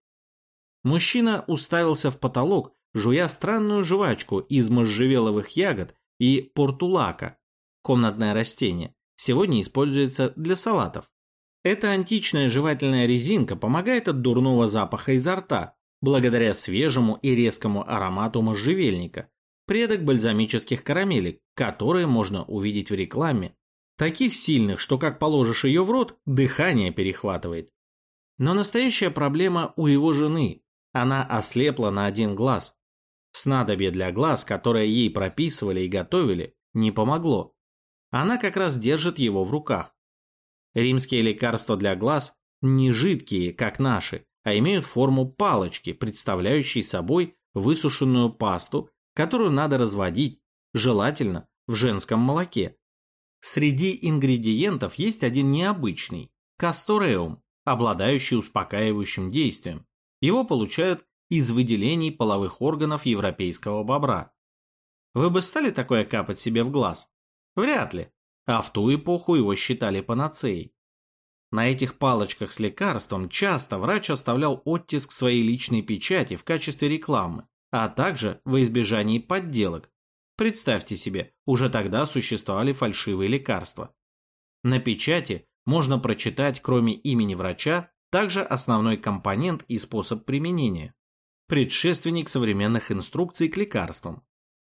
Мужчина уставился в потолок, жуя странную жвачку из можжевеловых ягод и портулака, комнатное растение, сегодня используется для салатов. Эта античная жевательная резинка помогает от дурного запаха изо рта, благодаря свежему и резкому аромату можжевельника, предок бальзамических карамелек, которые можно увидеть в рекламе, таких сильных, что как положишь ее в рот, дыхание перехватывает. Но настоящая проблема у его жены, она ослепла на один глаз. Снадобье для глаз, которое ей прописывали и готовили, не помогло. Она как раз держит его в руках. Римские лекарства для глаз не жидкие, как наши, а имеют форму палочки, представляющей собой высушенную пасту, которую надо разводить, желательно в женском молоке. Среди ингредиентов есть один необычный – кастореум, обладающий успокаивающим действием. Его получают из выделений половых органов европейского бобра. Вы бы стали такое капать себе в глаз? Вряд ли. А в ту эпоху его считали панацеей. На этих палочках с лекарством часто врач оставлял оттиск своей личной печати в качестве рекламы, а также во избежании подделок. Представьте себе, уже тогда существовали фальшивые лекарства. На печати можно прочитать, кроме имени врача, также основной компонент и способ применения, предшественник современных инструкций к лекарствам.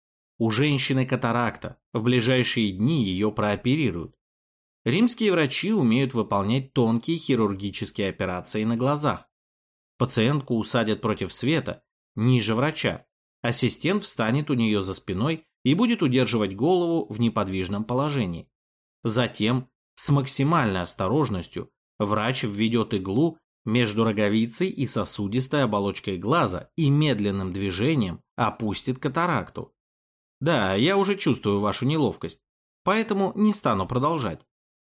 У женщины катаракта, в ближайшие дни ее прооперируют. Римские врачи умеют выполнять тонкие хирургические операции на глазах. Пациентку усадят против света, ниже врача. Ассистент встанет у нее за спиной и будет удерживать голову в неподвижном положении. Затем, с максимальной осторожностью, врач введет иглу между роговицей и сосудистой оболочкой глаза и медленным движением опустит катаракту. Да, я уже чувствую вашу неловкость, поэтому не стану продолжать.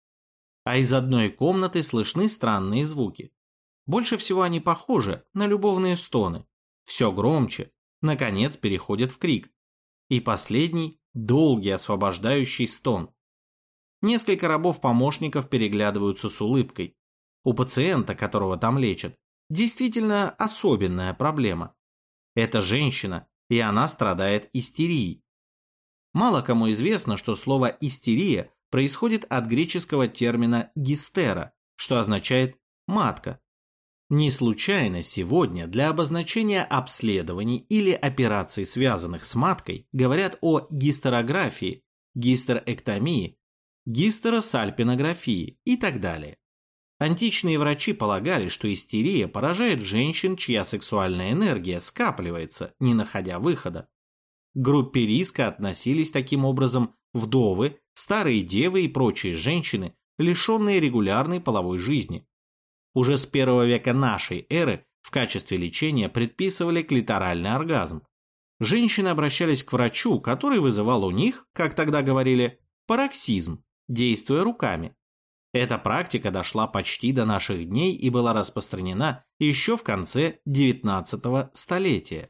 А из одной комнаты слышны странные звуки. Больше всего они похожи на любовные стоны. Все громче, наконец переходят в крик. И последний – долгий освобождающий стон. Несколько рабов-помощников переглядываются с улыбкой. У пациента, которого там лечат, действительно особенная проблема. Это женщина, и она страдает истерией. Мало кому известно, что слово «истерия» происходит от греческого термина «гистера», что означает «матка». Не случайно сегодня для обозначения обследований или операций, связанных с маткой, говорят о гистерографии, гистерэктомии, гистеросальпинографии и так далее. Античные врачи полагали, что истерия поражает женщин, чья сексуальная энергия скапливается, не находя выхода. К группе риска относились таким образом вдовы, старые девы и прочие женщины, лишенные регулярной половой жизни. Уже с 1 века нашей эры в качестве лечения предписывали клиторальный оргазм. Женщины обращались к врачу, который вызывал у них, как тогда говорили, пароксизм, действуя руками. Эта практика дошла почти до наших дней и была распространена еще в конце XIX столетия.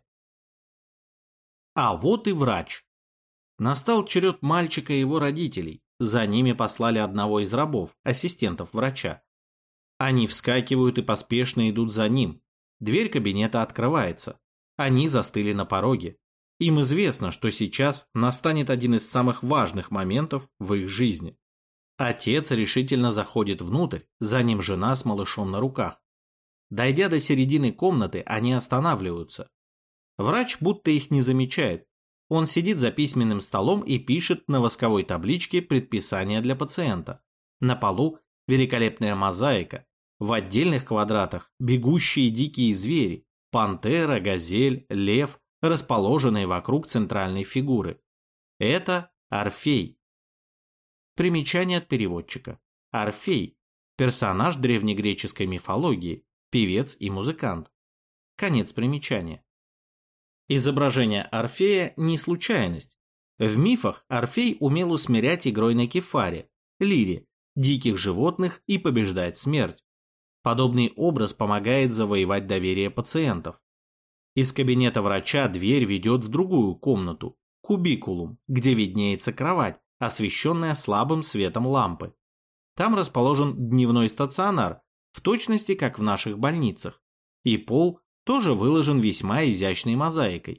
А вот и врач. Настал черед мальчика и его родителей. За ними послали одного из рабов, ассистентов врача. Они вскакивают и поспешно идут за ним. Дверь кабинета открывается. Они застыли на пороге. Им известно, что сейчас настанет один из самых важных моментов в их жизни. Отец решительно заходит внутрь, за ним жена с малышом на руках. Дойдя до середины комнаты, они останавливаются. Врач будто их не замечает. Он сидит за письменным столом и пишет на восковой табличке предписания для пациента. На полу великолепная мозаика. В отдельных квадратах бегущие дикие звери, пантера, газель, лев, расположенные вокруг центральной фигуры. Это Орфей. Примечание от переводчика. Орфей – персонаж древнегреческой мифологии, певец и музыкант. Конец примечания. Изображение Орфея не случайность. В мифах Орфей умел усмирять игрой на кефаре, лире, диких животных и побеждать смерть. Подобный образ помогает завоевать доверие пациентов. Из кабинета врача дверь ведет в другую комнату, кубикулум, где виднеется кровать, освещенная слабым светом лампы. Там расположен дневной стационар, в точности как в наших больницах, и пол тоже выложен весьма изящной мозаикой.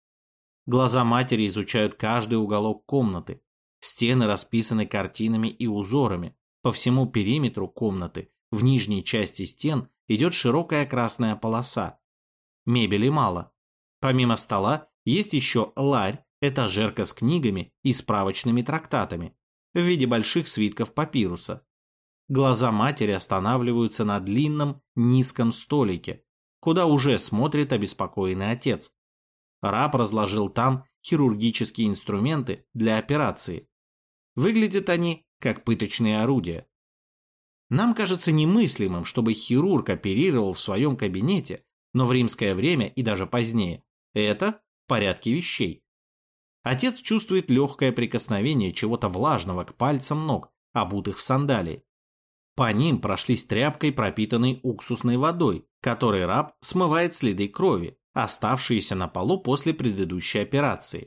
Глаза матери изучают каждый уголок комнаты. Стены расписаны картинами и узорами. По всему периметру комнаты, в нижней части стен, идет широкая красная полоса. Мебели мало. Помимо стола есть еще ларь, этажерка с книгами и справочными трактатами в виде больших свитков папируса. Глаза матери останавливаются на длинном, низком столике, куда уже смотрит обеспокоенный отец. Раб разложил там хирургические инструменты для операции. Выглядят они как пыточные орудия. Нам кажется немыслимым, чтобы хирург оперировал в своем кабинете, но в римское время и даже позднее это в порядке вещей. Отец чувствует легкое прикосновение чего-то влажного к пальцам ног, обутых в сандалии. По ним прошлись тряпкой, пропитанной уксусной водой, которой раб смывает следы крови, оставшиеся на полу после предыдущей операции.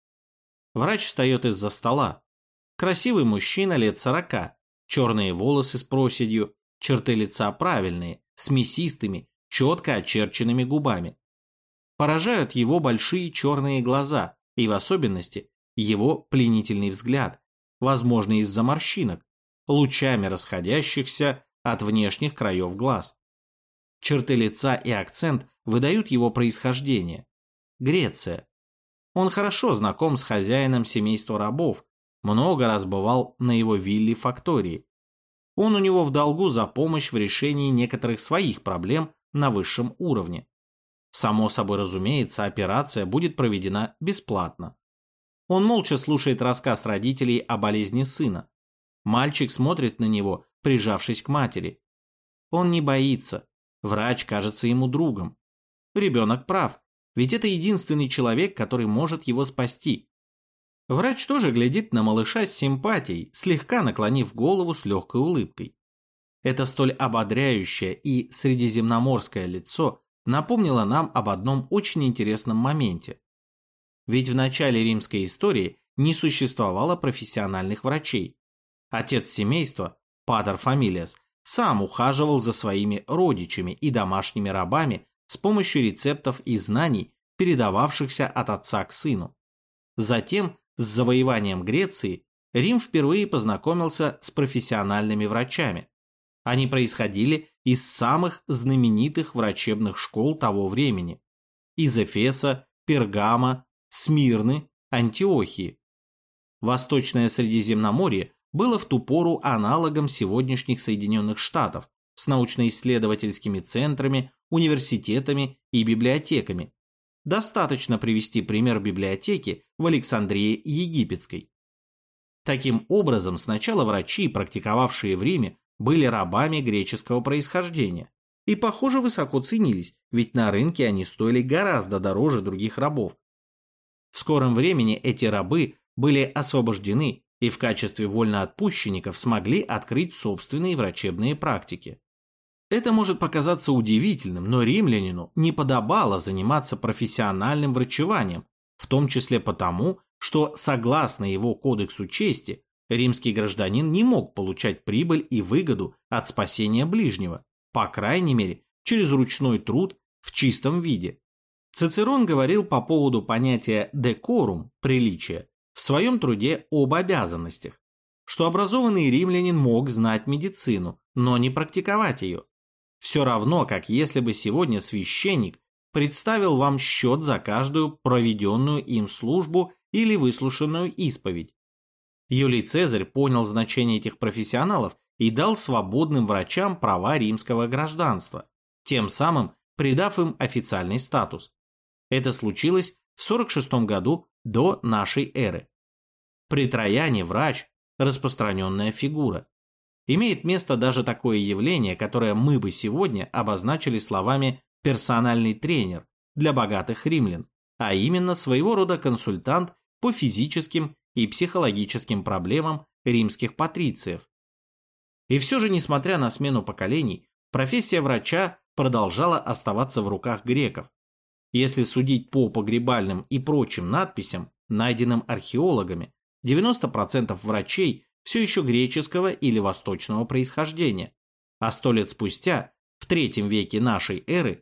Врач встает из-за стола. Красивый мужчина лет 40, черные волосы с проседью, черты лица правильные, с мясистыми, четко очерченными губами. Поражают его большие черные глаза и в особенности его пленительный взгляд, возможно из-за морщинок, лучами расходящихся от внешних краев глаз. Черты лица и акцент выдают его происхождение. Греция. Он хорошо знаком с хозяином семейства рабов, много раз бывал на его вилле фактории. Он у него в долгу за помощь в решении некоторых своих проблем на высшем уровне. Само собой разумеется, операция будет проведена бесплатно. Он молча слушает рассказ родителей о болезни сына. Мальчик смотрит на него, прижавшись к матери. Он не боится. Врач кажется ему другом. Ребенок прав, ведь это единственный человек, который может его спасти. Врач тоже глядит на малыша с симпатией, слегка наклонив голову с легкой улыбкой. Это столь ободряющее и средиземноморское лицо напомнило нам об одном очень интересном моменте. Ведь в начале римской истории не существовало профессиональных врачей. Отец семейства, патер фамилиас, сам ухаживал за своими родичами и домашними рабами с помощью рецептов и знаний, передававшихся от отца к сыну. Затем, с завоеванием Греции, Рим впервые познакомился с профессиональными врачами. Они происходили из самых знаменитых врачебных школ того времени – из Эфеса, Пергама, Смирны, Антиохии. Восточное Средиземноморье было в ту пору аналогом сегодняшних Соединенных Штатов с научно-исследовательскими центрами, университетами и библиотеками. Достаточно привести пример библиотеки в Александрии Египетской. Таким образом, сначала врачи, практиковавшие в Риме, были рабами греческого происхождения и, похоже, высоко ценились, ведь на рынке они стоили гораздо дороже других рабов. В скором времени эти рабы были освобождены и в качестве вольноотпущенников смогли открыть собственные врачебные практики. Это может показаться удивительным, но римлянину не подобало заниматься профессиональным врачеванием, в том числе потому, что, согласно его кодексу чести, римский гражданин не мог получать прибыль и выгоду от спасения ближнего, по крайней мере, через ручной труд в чистом виде. Цицерон говорил по поводу понятия «декорум» – приличия в своем труде об обязанностях, что образованный римлянин мог знать медицину, но не практиковать ее. Все равно, как если бы сегодня священник представил вам счет за каждую проведенную им службу или выслушанную исповедь. Юлий Цезарь понял значение этих профессионалов и дал свободным врачам права римского гражданства, тем самым придав им официальный статус. Это случилось в 46 году до нашей эры. При Трояне врач – распространенная фигура. Имеет место даже такое явление, которое мы бы сегодня обозначили словами «персональный тренер» для богатых римлян, а именно своего рода консультант по физическим и психологическим проблемам римских патрициев. И все же, несмотря на смену поколений, профессия врача продолжала оставаться в руках греков. Если судить по погребальным и прочим надписям, найденным археологами, 90% врачей все еще греческого или восточного происхождения, а 100 лет спустя, в III веке нашей эры,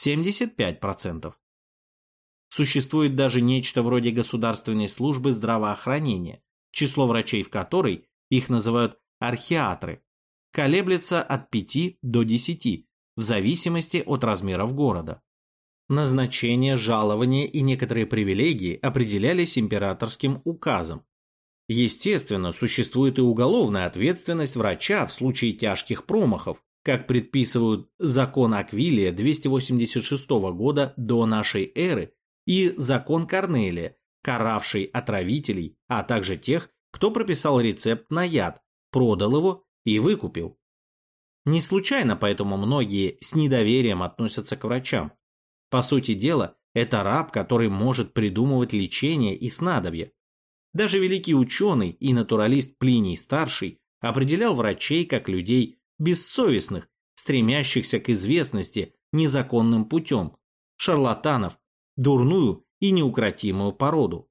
75%. Существует даже нечто вроде государственной службы здравоохранения, число врачей в которой, их называют архиатры, колеблется от 5 до 10, в зависимости от размеров города. Назначение, жалование и некоторые привилегии определялись императорским указом. Естественно, существует и уголовная ответственность врача в случае тяжких промахов, как предписывают закон Аквилия 286 года до нашей эры и закон Корнелия, каравший отравителей, а также тех, кто прописал рецепт на яд, продал его и выкупил. Не случайно поэтому многие с недоверием относятся к врачам. По сути дела, это раб, который может придумывать лечение и снадобья. Даже великий ученый и натуралист Плиний-старший определял врачей как людей бессовестных, стремящихся к известности незаконным путем, шарлатанов, дурную и неукротимую породу.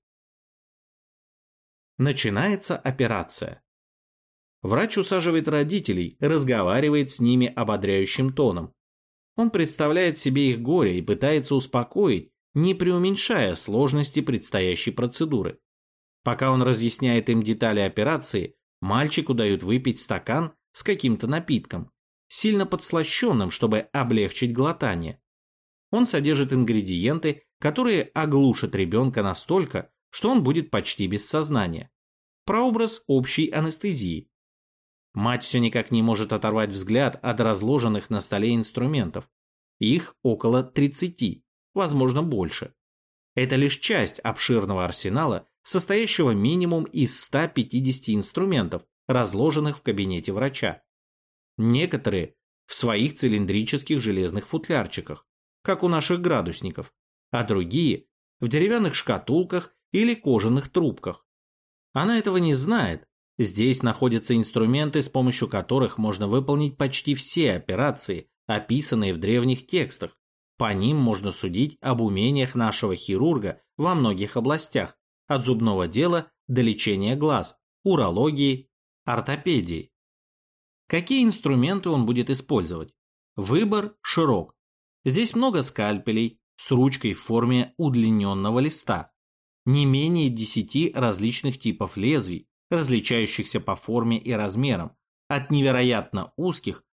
Начинается операция. Врач усаживает родителей, разговаривает с ними ободряющим тоном. Он представляет себе их горе и пытается успокоить, не преуменьшая сложности предстоящей процедуры. Пока он разъясняет им детали операции, мальчику дают выпить стакан с каким-то напитком, сильно подслащенным, чтобы облегчить глотание. Он содержит ингредиенты, которые оглушат ребенка настолько, что он будет почти без сознания. Прообраз общей анестезии. Мать все никак не может оторвать взгляд от разложенных на столе инструментов. Их около 30, возможно больше. Это лишь часть обширного арсенала, состоящего минимум из 150 инструментов, разложенных в кабинете врача. Некоторые в своих цилиндрических железных футлярчиках, как у наших градусников, а другие в деревянных шкатулках или кожаных трубках. Она этого не знает. Здесь находятся инструменты, с помощью которых можно выполнить почти все операции, описанные в древних текстах. По ним можно судить об умениях нашего хирурга во многих областях, от зубного дела до лечения глаз, урологии, ортопедии. Какие инструменты он будет использовать? Выбор широк. Здесь много скальпелей с ручкой в форме удлиненного листа, не менее 10 различных типов лезвий, различающихся по форме и размерам, от невероятно узких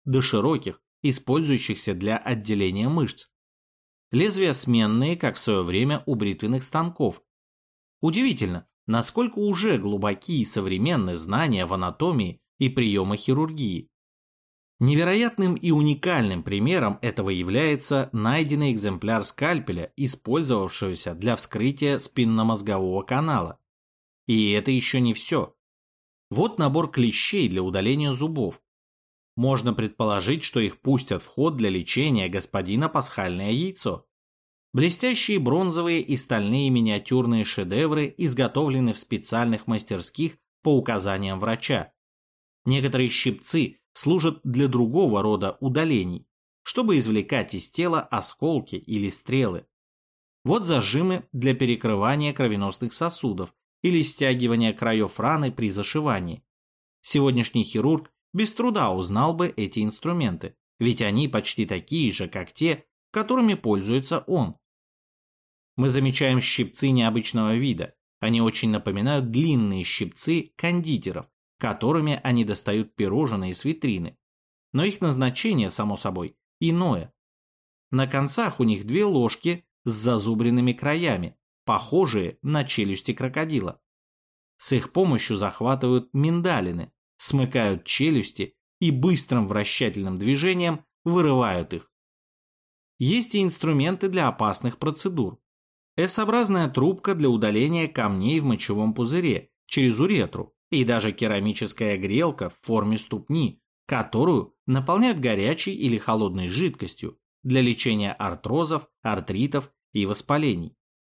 до широких, использующихся для отделения мышц. Лезвия сменные, как в свое время у бритвенных станков. Удивительно, насколько уже глубоки и современны знания в анатомии и приемах хирургии. Невероятным и уникальным примером этого является найденный экземпляр скальпеля, использовавшегося для вскрытия спинномозгового канала. И это еще не все. Вот набор клещей для удаления зубов. Можно предположить, что их пустят в ход для лечения господина пасхальное яйцо. Блестящие бронзовые и стальные миниатюрные шедевры изготовлены в специальных мастерских по указаниям врача. Некоторые щипцы служат для другого рода удалений, чтобы извлекать из тела осколки или стрелы. Вот зажимы для перекрывания кровеносных сосудов или стягивания краев раны при зашивании. Сегодняшний хирург без труда узнал бы эти инструменты, ведь они почти такие же, как те, которыми пользуется он. Мы замечаем щипцы необычного вида. Они очень напоминают длинные щипцы кондитеров, которыми они достают пирожные с витрины. Но их назначение, само собой, иное. На концах у них две ложки с зазубренными краями, похожие на челюсти крокодила. С их помощью захватывают миндалины, смыкают челюсти и быстрым вращательным движением вырывают их. Есть и инструменты для опасных процедур. S-образная трубка для удаления камней в мочевом пузыре через уретру и даже керамическая грелка в форме ступни, которую наполняют горячей или холодной жидкостью для лечения артрозов, артритов и воспалений.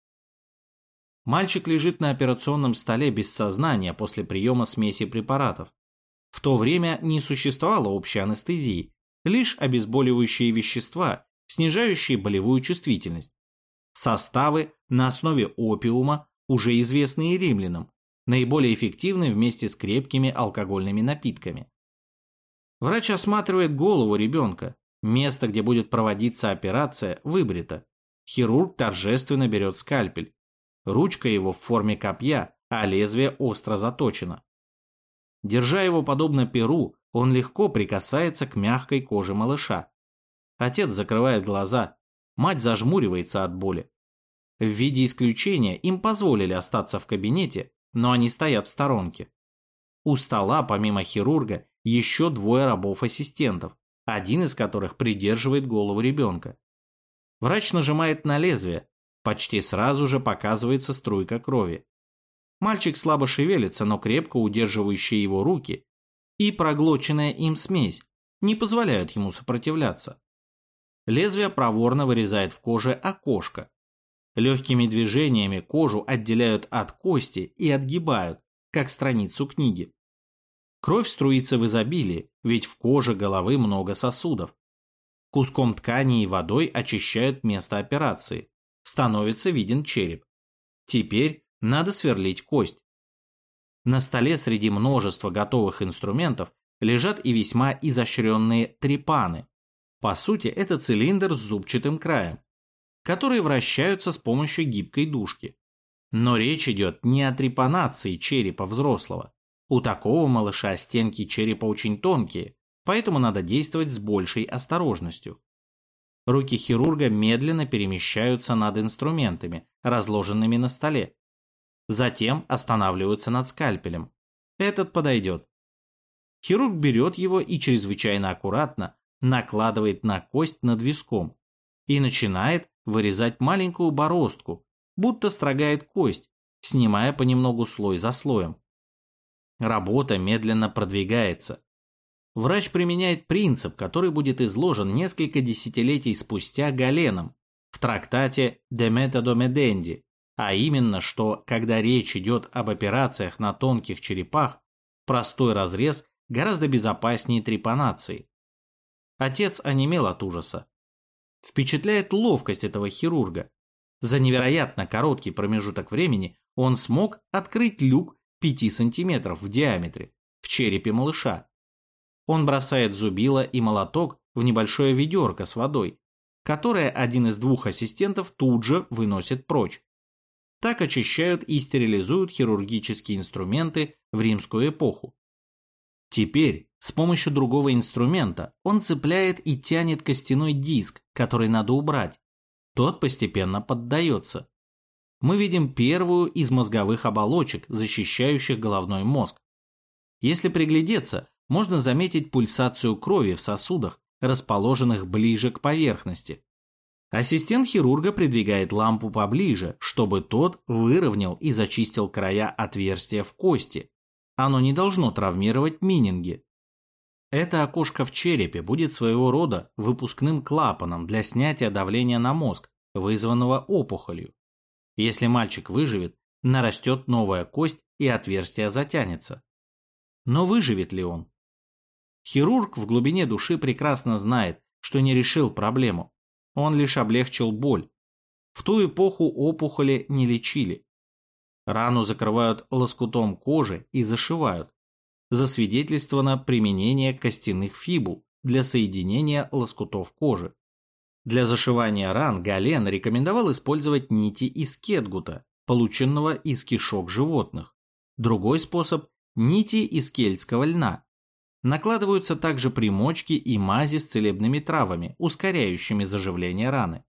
Мальчик лежит на операционном столе без сознания после приема смеси препаратов. В то время не существовало общей анестезии, лишь обезболивающие вещества, снижающие болевую чувствительность. Составы на основе опиума, уже известные римлянам, наиболее эффективны вместе с крепкими алкогольными напитками. Врач осматривает голову ребенка. Место, где будет проводиться операция, выбрито. Хирург торжественно берет скальпель. Ручка его в форме копья, а лезвие остро заточено. Держа его подобно перу, он легко прикасается к мягкой коже малыша. Отец закрывает глаза, мать зажмуривается от боли. В виде исключения им позволили остаться в кабинете, но они стоят в сторонке. У стола, помимо хирурга, еще двое рабов-ассистентов, один из которых придерживает голову ребенка. Врач нажимает на лезвие, почти сразу же показывается струйка крови. Мальчик слабо шевелится, но крепко удерживающие его руки и проглоченная им смесь не позволяют ему сопротивляться. Лезвие проворно вырезает в коже окошко. Легкими движениями кожу отделяют от кости и отгибают, как страницу книги. Кровь струится в изобилии, ведь в коже головы много сосудов. Куском ткани и водой очищают место операции. Становится виден череп. Теперь надо сверлить кость. На столе среди множества готовых инструментов лежат и весьма изощренные трепаны. По сути, это цилиндр с зубчатым краем, которые вращаются с помощью гибкой дужки. Но речь идет не о трепанации черепа взрослого. У такого малыша стенки черепа очень тонкие, поэтому надо действовать с большей осторожностью. Руки хирурга медленно перемещаются над инструментами, разложенными на столе. Затем останавливаются над скальпелем. Этот подойдет. Хирург берет его и чрезвычайно аккуратно накладывает на кость над виском и начинает вырезать маленькую бороздку, будто строгает кость, снимая понемногу слой за слоем. Работа медленно продвигается. Врач применяет принцип, который будет изложен несколько десятилетий спустя Галеном в трактате «De Metodo Medendi», а именно, что, когда речь идет об операциях на тонких черепах, простой разрез гораздо безопаснее трепанации. Отец онемел от ужаса. Впечатляет ловкость этого хирурга. За невероятно короткий промежуток времени он смог открыть люк 5 сантиметров в диаметре в черепе малыша. Он бросает зубило и молоток в небольшое ведерко с водой, которое один из двух ассистентов тут же выносит прочь. Так очищают и стерилизуют хирургические инструменты в римскую эпоху. Теперь С помощью другого инструмента он цепляет и тянет костяной диск, который надо убрать. Тот постепенно поддается. Мы видим первую из мозговых оболочек, защищающих головной мозг. Если приглядеться, можно заметить пульсацию крови в сосудах, расположенных ближе к поверхности. Ассистент хирурга придвигает лампу поближе, чтобы тот выровнял и зачистил края отверстия в кости. Оно не должно травмировать мининги. Это окошко в черепе будет своего рода выпускным клапаном для снятия давления на мозг, вызванного опухолью. Если мальчик выживет, нарастет новая кость и отверстие затянется. Но выживет ли он? Хирург в глубине души прекрасно знает, что не решил проблему. Он лишь облегчил боль. В ту эпоху опухоли не лечили. Рану закрывают лоскутом кожи и зашивают. Засвидетельствовано применение костяных фибул для соединения лоскутов кожи. Для зашивания ран Гален рекомендовал использовать нити из кетгута, полученного из кишок животных. Другой способ – нити из кельтского льна. Накладываются также примочки и мази с целебными травами, ускоряющими заживление раны.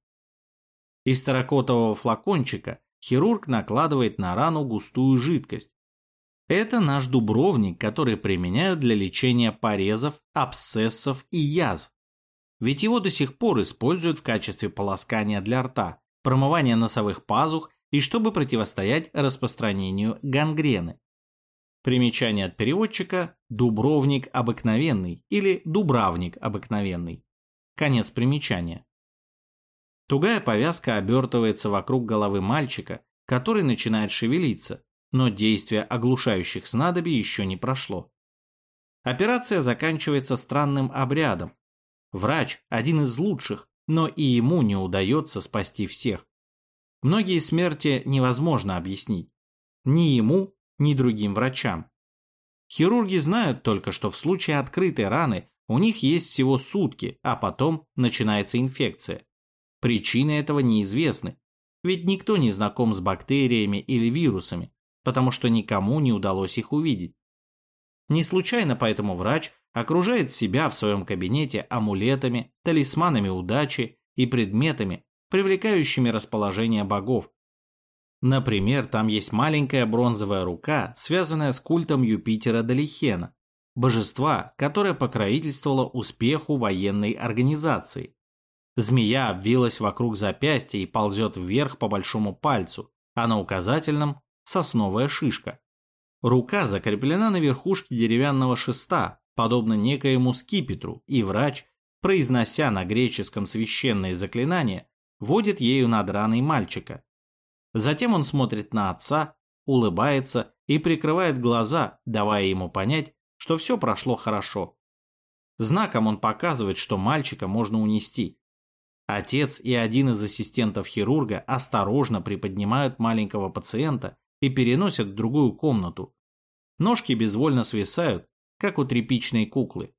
Из терракотового флакончика хирург накладывает на рану густую жидкость. Это наш дубровник, который применяют для лечения порезов, абсцессов и язв. Ведь его до сих пор используют в качестве полоскания для рта, промывания носовых пазух и чтобы противостоять распространению гангрены. Примечание от переводчика – дубровник обыкновенный или дубравник обыкновенный. Конец примечания. Тугая повязка обертывается вокруг головы мальчика, который начинает шевелиться, но действие оглушающих снадобий еще не прошло. Операция заканчивается странным обрядом. Врач – один из лучших, но и ему не удается спасти всех. Многие смерти невозможно объяснить. Ни ему, ни другим врачам. Хирурги знают только, что в случае открытой раны у них есть всего сутки, а потом начинается инфекция. Причины этого неизвестны, ведь никто не знаком с бактериями или вирусами, потому что никому не удалось их увидеть. Не случайно поэтому врач окружает себя в своем кабинете амулетами, талисманами удачи и предметами, привлекающими расположение богов. Например, там есть маленькая бронзовая рука, связанная с культом Юпитера Далихена, божества, которое покровительствовало успеху военной организации. Змея обвилась вокруг запястья и ползет вверх по большому пальцу, а на указательном – сосновая шишка. Рука закреплена на верхушке деревянного шеста, подобно некоему скипетру, и врач, произнося на греческом священные заклинания, водит ею над раной мальчика. Затем он смотрит на отца, улыбается и прикрывает глаза, давая ему понять, что все прошло хорошо. Знаком он показывает, что мальчика можно унести. Отец и один из ассистентов хирурга осторожно приподнимают маленького пациента и переносят в другую комнату. Ножки безвольно свисают, как у тряпичной куклы.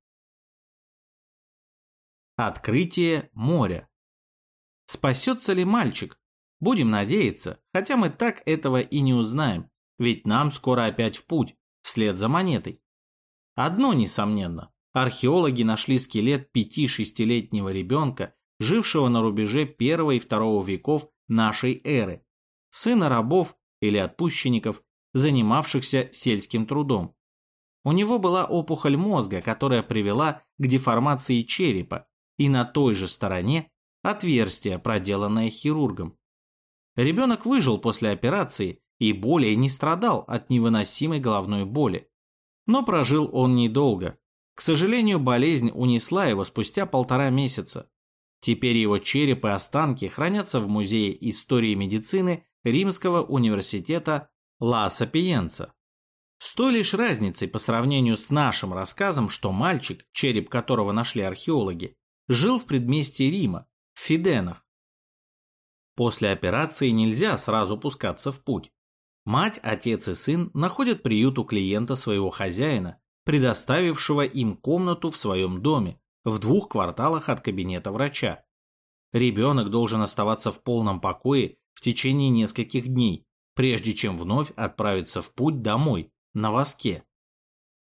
Открытие моря. Спасется ли мальчик? Будем надеяться, хотя мы так этого и не узнаем, ведь нам скоро опять в путь, вслед за монетой. Одно несомненно, археологи нашли скелет 5-6-летнего ребенка, жившего на рубеже 1 и 2 веков нашей эры, сына рабов или отпущенников, занимавшихся сельским трудом. У него была опухоль мозга, которая привела к деформации черепа, и на той же стороне отверстие, проделанное хирургом. Ребенок выжил после операции и более не страдал от невыносимой головной боли. Но прожил он недолго. К сожалению, болезнь унесла его спустя 1,5 месяца. Теперь его череп и останки хранятся в Музее истории медицины Римского университета Ла Сапиенца. С той лишь разницей по сравнению с нашим рассказом, что мальчик, череп которого нашли археологи, жил в предместье Рима, в Фиденах. После операции нельзя сразу пускаться в путь. Мать, отец и сын находят приют у клиента своего хозяина, предоставившего им комнату в своем доме, в 2 кварталах от кабинета врача. Ребенок должен оставаться в полном покое в течение нескольких дней, прежде чем вновь отправиться в путь домой, на воске.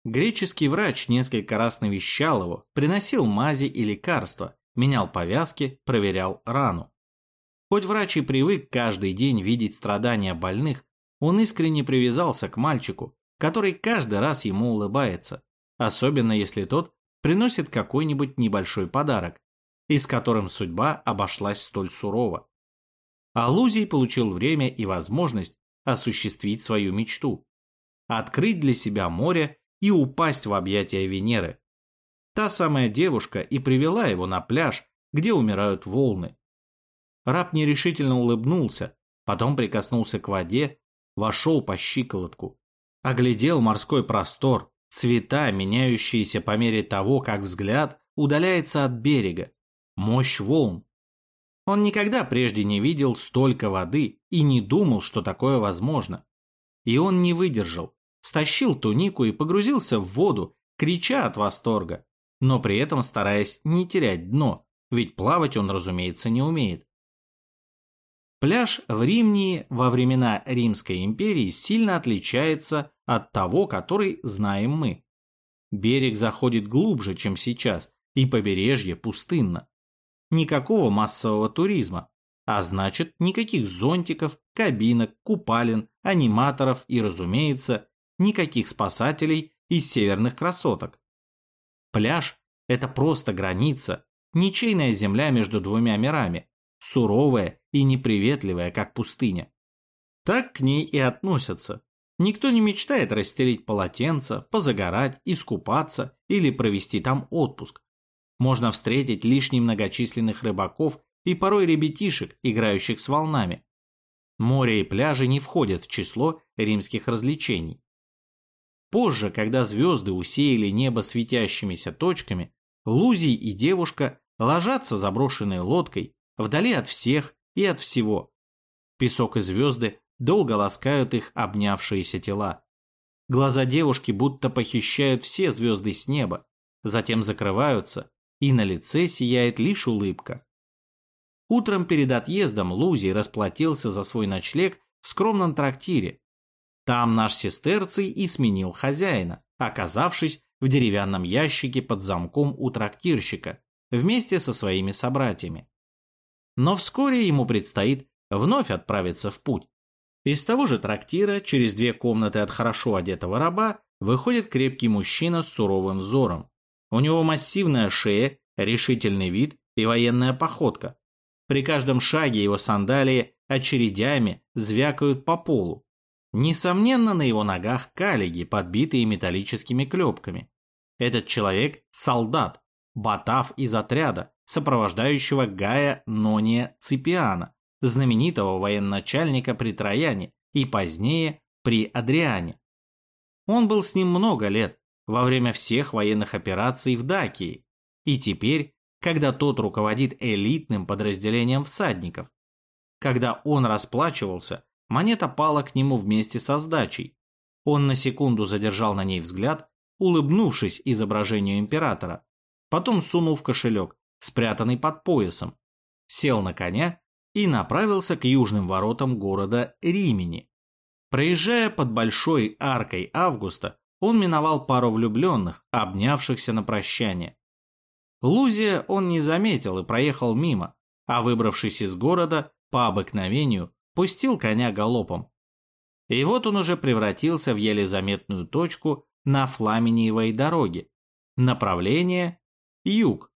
Греческий врач несколько раз навещал его, приносил мази и лекарства, менял повязки, проверял рану. Хоть врач и привык каждый день видеть страдания больных, он искренне привязался к мальчику, который каждый раз ему улыбается, особенно если тот приносит какой-нибудь небольшой подарок, и с которым судьба обошлась столь сурово. А Лузий получил время и возможность осуществить свою мечту – открыть для себя море и упасть в объятия Венеры. Та самая девушка и привела его на пляж, где умирают волны. Раб нерешительно улыбнулся, потом прикоснулся к воде, вошел по щиколотку, оглядел морской простор, цвета, меняющиеся по мере того, как взгляд удаляется от берега, мощь волн. Он никогда прежде не видел столько воды и не думал, что такое возможно. И он не выдержал, стащил тунику и погрузился в воду, крича от восторга, но при этом стараясь не терять дно, ведь плавать он, разумеется, не умеет. Пляж в Римнии во времена Римской империи сильно отличается от того, который знаем мы. Берег заходит глубже, чем сейчас, и побережье пустынно. Никакого массового туризма, а значит, никаких зонтиков, кабинок, купалин, аниматоров и, разумеется, никаких спасателей из северных красоток. Пляж – это просто граница, ничейная земля между двумя мирами, суровая и неприветливая, как пустыня. Так к ней и относятся. Никто не мечтает расстелить полотенце, позагорать, искупаться или провести там отпуск. Можно встретить лишь немногочисленных рыбаков и порой ребятишек, играющих с волнами. Море и пляжи не входят в число римских развлечений. Позже, когда звезды усеяли небо светящимися точками, Лузий и девушка ложатся заброшенной лодкой вдали от всех и от всего. Песок и звезды долго ласкают их обнявшиеся тела. Глаза девушки будто похищают все звезды с неба, затем закрываются, и на лице сияет лишь улыбка. Утром перед отъездом Лузий расплатился за свой ночлег в скромном трактире. Там наш сестерций и сменил хозяина, оказавшись в деревянном ящике под замком у трактирщика, вместе со своими собратьями. Но вскоре ему предстоит вновь отправиться в путь. Из того же трактира, через 2 комнаты от хорошо одетого раба, выходит крепкий мужчина с суровым взором. У него массивная шея, решительный вид и военная походка. При каждом шаге его сандалии очередями звякают по полу. Несомненно, на его ногах калиги, подбитые металлическими клепками. Этот человек – солдат, батав из отряда, сопровождающего Гая Нония Ципиана, знаменитого военачальника при Трояне и позднее при Адриане. Он был с ним много лет, во время всех военных операций в Дакии, и теперь, когда тот руководит элитным подразделением всадников. Когда он расплачивался, монета пала к нему вместе со сдачей. Он на секунду задержал на ней взгляд, улыбнувшись изображению императора, потом сунул в кошелек, спрятанный под поясом, сел на коня и направился к южным воротам города Римени. Проезжая под большой аркой Августа, он миновал пару влюбленных, обнявшихся на прощание. Лузия он не заметил и проехал мимо, а выбравшись из города, по обыкновению, пустил коня галопом. И вот он уже превратился в еле заметную точку на Фламиниевой дороге. Направление – юг.